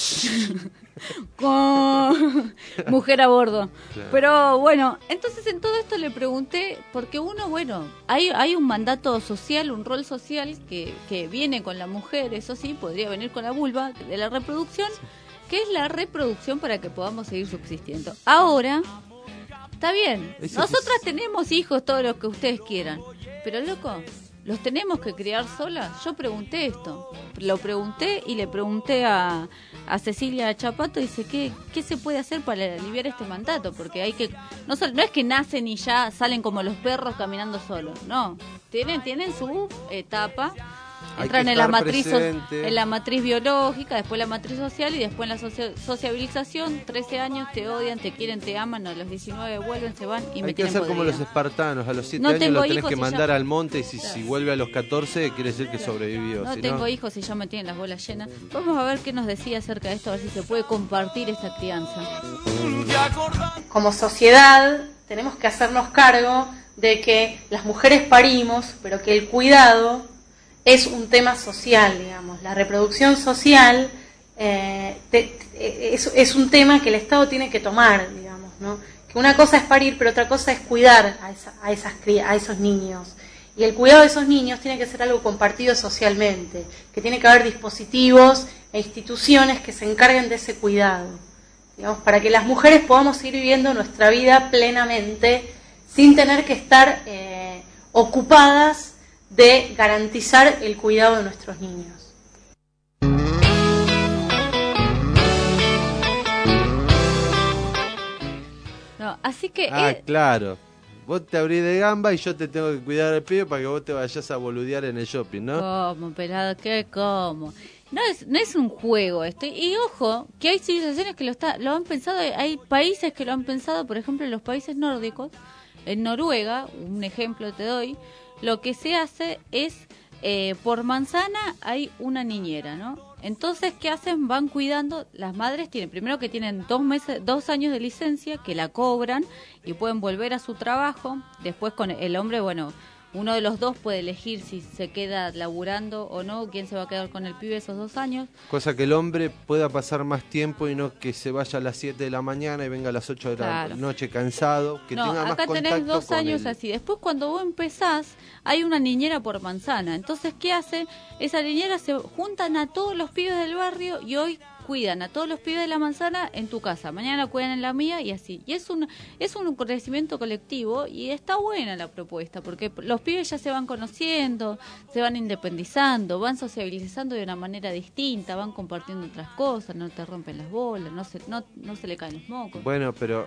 Con mujer a bordo. Claro. Pero bueno, entonces en todo esto le pregunté, porque uno, bueno, hay un mandato social, un rol social que viene con la mujer, eso sí, podría venir con la vulva, de la reproducción, que es la reproducción para que podamos seguir subsistiendo. Ahora, está bien, Eso nosotras tenemos hijos, todos los que ustedes quieran, pero loco, ¿los tenemos que criar solas? Yo pregunté esto, lo pregunté y le pregunté a Cecilia Chapato, dice, ¿qué se puede hacer para aliviar este mandato? Porque hay que, no es que nacen y ya salen como los perros caminando solos, no, tienen su etapa Entran en la matriz biológica, después la matriz social y después en la sociabilización. 13 años, te odian, te quieren, te aman, a los 19 vuelven, se van y me tienen podrida. Hay que hacer como los espartanos, a los 7 años lo tenés que mandar al monte y si vuelve a los 14 quiere decir que sobrevivió. No tengo hijos y ya me tienen las bolas llenas. Vamos a ver qué nos decía acerca de esto, a ver si se puede compartir esta crianza. Como sociedad tenemos que hacernos cargo de que las mujeres parimos, pero que el cuidado es un tema social, digamos. La reproducción social es un tema que el Estado tiene que tomar, digamos, ¿no? Que una cosa es parir, pero otra cosa es cuidar a esos niños. Y el cuidado de esos niños tiene que ser algo compartido socialmente, que tiene que haber dispositivos e instituciones que se encarguen de ese cuidado, digamos, para que las mujeres podamos seguir viviendo nuestra vida plenamente sin tener que estar ocupadas de garantizar el cuidado de nuestros niños. No, así que claro. Vos te abrís de gamba y yo te tengo que cuidar al pibe para que vos te vayas a boludear en el shopping, ¿no? ¿Cómo, pelado? ¿Qué? ¿Cómo? No es un juego esto. Y ojo, que hay civilizaciones que lo han pensado, hay países que lo han pensado, por ejemplo, en los países nórdicos, en Noruega, un ejemplo te doy, lo que se hace es, por manzana hay una niñera, ¿no? Entonces, ¿qué hacen? Van cuidando, las madres tienen 2 años de licencia que la cobran y pueden volver a su trabajo. Después con el hombre, bueno, uno de los dos puede elegir si se queda laburando o no, quién se va a quedar con el pibe esos 2 años. Cosa que el hombre pueda pasar más tiempo y no que se vaya a las 7 de la mañana y venga a las 8 de la noche cansado, que tenga más acá contacto tenés 2 años con él. así. Después cuando vos empezás, hay una niñera por manzana. Entonces, ¿qué hace? Esa niñera se juntan a todos los pibes del barrio y hoy cuidan a todos los pibes de la manzana en tu casa, mañana cuidan en la mía y así. Y es un crecimiento colectivo y está buena la propuesta porque los pibes ya se van conociendo, se van independizando, van sociabilizando de una manera distinta, van compartiendo otras cosas, no te rompen las bolas, no se le caen los mocos. Bueno, pero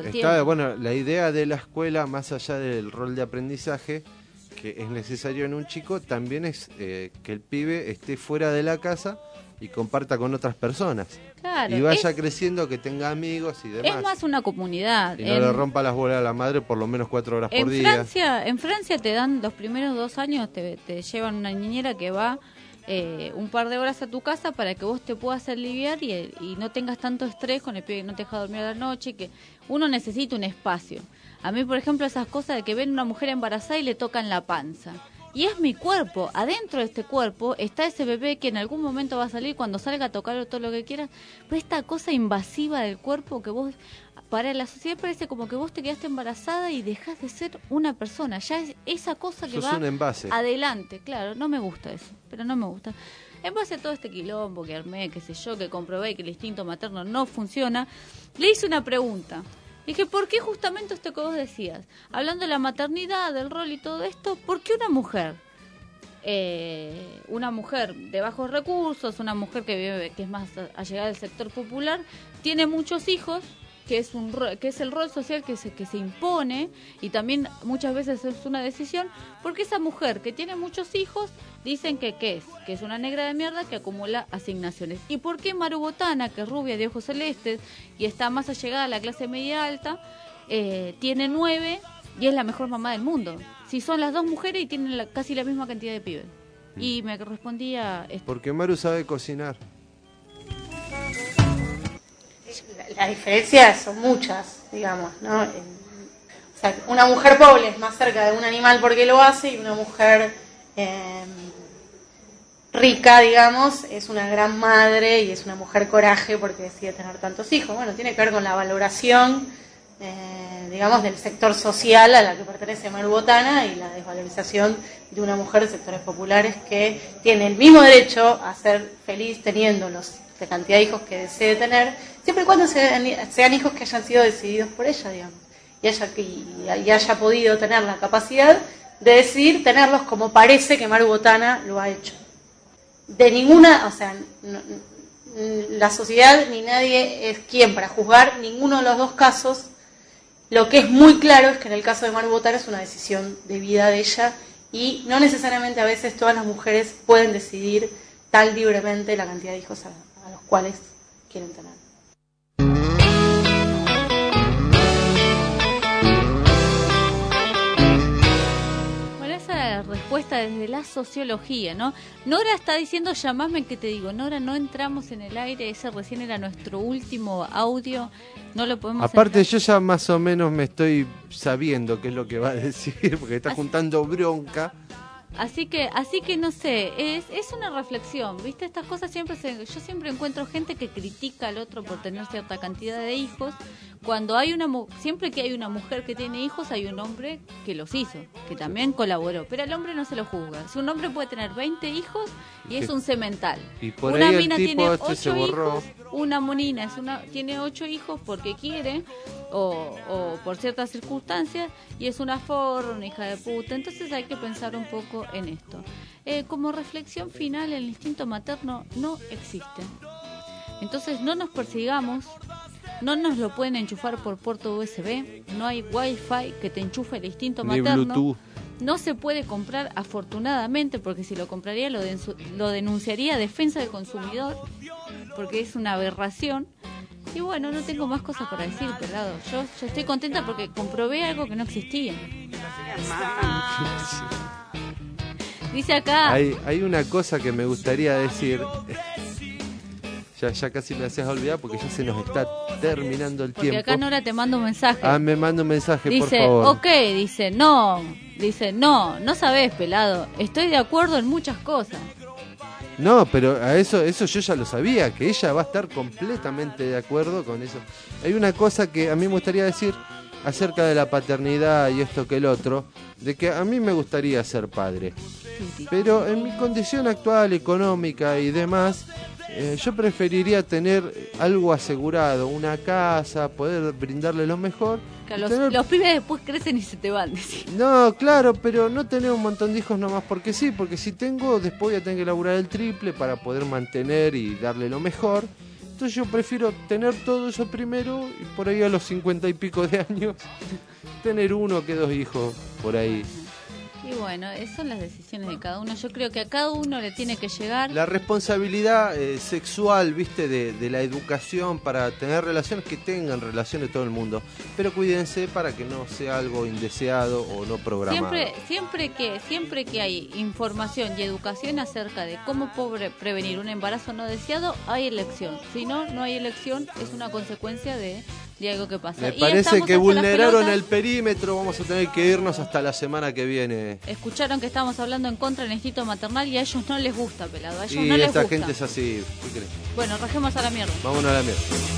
la idea de la escuela, más allá del rol de aprendizaje que es necesario en un chico, también es que el pibe esté fuera de la casa y comparta con otras personas. Claro, y vaya creciendo, que tenga amigos y demás. Es más una comunidad. Y no le rompa las bolas a la madre por lo menos 4 horas por día. En Francia te dan los primeros 2 años, te llevan una niñera que va un par de horas a tu casa para que vos te puedas aliviar y no tengas tanto estrés con el pibe que no te deja dormir a la noche, que uno necesita un espacio. A mí, por ejemplo, esas cosas de que ven una mujer embarazada y le tocan la panza. Y es mi cuerpo, adentro de este cuerpo está ese bebé que en algún momento va a salir, cuando salga a tocarlo todo lo que quieras, pero esta cosa invasiva del cuerpo que vos, para la sociedad parece como que vos te quedaste embarazada y dejás de ser una persona, ya es esa cosa que va adelante, claro, no me gusta eso, pero no me gusta. En base a todo este quilombo que armé, qué sé yo, que comprobé que el instinto materno no funciona, le hice una pregunta. Dije, ¿por qué justamente esto que vos decías? Hablando de la maternidad, del rol y todo esto, ¿por qué una mujer de bajos recursos, una mujer que es más allegada del sector popular, tiene muchos hijos, que es el rol social que se impone y también muchas veces es una decisión, porque esa mujer que tiene muchos hijos dicen que es una negra de mierda que acumula asignaciones? ¿Y por qué Maru Botana, que es rubia de ojos celestes y está más allegada a la clase media alta, tiene 9 y es la mejor mamá del mundo? Si son las 2 mujeres y tienen casi la misma cantidad de pibes. Y me respondía esto. Porque Maru sabe cocinar. Las diferencias son muchas, digamos, ¿no? O sea, una mujer pobre es más cerca de un animal porque lo hace, y una mujer rica, digamos, es una gran madre y es una mujer coraje porque decide tener tantos hijos. Bueno, tiene que ver con la valoración, digamos, del sector social a la que pertenece Maru Botana y la desvalorización de una mujer de sectores populares que tiene el mismo derecho a ser feliz teniendo la cantidad de hijos que desee tener, siempre y cuando sean hijos que hayan sido decididos por ella, digamos, y haya podido tener la capacidad de decidir tenerlos como parece que Maru Botana lo ha hecho. De ninguna, o sea, la sociedad ni nadie es quien para juzgar ninguno de los 2 casos. Lo que es muy claro es que en el caso de Maru Botana es una decisión de vida de ella y no necesariamente a veces todas las mujeres pueden decidir tan libremente la cantidad de hijos a los cuales quieren tener. Respuesta desde la sociología, ¿no? Nora está diciendo, llamame que te digo. Nora, no entramos en el aire, ese recién era nuestro último audio, no lo podemos Aparte entrar. yo ya más o menos me estoy sabiendo qué es lo que va a decir, porque está juntando bronca. Así que no sé, es una reflexión, ¿viste? Estas cosas yo siempre encuentro gente que critica al otro por tener cierta cantidad de hijos. Cuando hay siempre que hay una mujer que tiene hijos, hay un hombre que los hizo, que también colaboró, pero al hombre no se lo juzga. Si un hombre puede tener 20 hijos y es un semental. Y por una ahí el mina tipo tiene 8 se borró. hijos, una monina tiene 8 hijos porque quiere o por ciertas circunstancias y es una forra, una hija de puta. Entonces hay que pensar un poco en esto. Como reflexión final, el instinto materno no existe. Entonces no nos persigamos. No nos lo pueden enchufar por puerto USB, no hay Wi-Fi que te enchufe el instinto materno. Ni Bluetooth. No se puede comprar, afortunadamente, porque si lo compraría lo denunciaría a Defensa del Consumidor, porque es una aberración. Y bueno, no tengo más cosas para decir, pelado. Yo estoy contenta porque comprobé algo que no existía. Dice acá... Hay una cosa que me gustaría decir... Ya casi me haces olvidar porque ya se nos está terminando el tiempo. Porque acá Nora te manda un mensaje. Me manda un mensaje, dice, por favor. Ok, dice, no sabés, pelado. Estoy de acuerdo en muchas cosas. No, pero a eso yo ya lo sabía, que ella va a estar completamente de acuerdo con eso. Hay una cosa que a mí me gustaría decir acerca de la paternidad y esto que el otro, de que a mí me gustaría ser padre. Pero en mi condición actual, económica y demás... yo preferiría tener algo asegurado, una casa, poder brindarle lo mejor. Los pibes después crecen y se te van. No, claro, pero no tener un montón de hijos nomás porque sí, porque si tengo, después voy a tener que laburar el triple para poder mantener y darle lo mejor. Entonces yo prefiero tener todo eso primero y por ahí a los 50 y pico de años tener 1 que 2 hijos por ahí. Y bueno, esas son las decisiones de cada uno. Yo creo que a cada uno le tiene que llegar... La responsabilidad sexual, viste, de la educación para tener relaciones, que tengan relaciones todo el mundo. Pero cuídense para que no sea algo indeseado o no programado. Siempre que hay información y educación acerca de cómo prevenir un embarazo no deseado, hay elección. Si no, no hay elección, es una consecuencia de algo que pasa. Me parece que vulneraron el perímetro, vamos a tener que irnos hasta la semana que viene. Escucharon que estábamos hablando en contra del instinto maternal y a ellos no les gusta, pelado. A ellos y no les esta gusta. gente es así, ¿qué crees? Bueno, rajemos a la mierda. Vámonos a la mierda.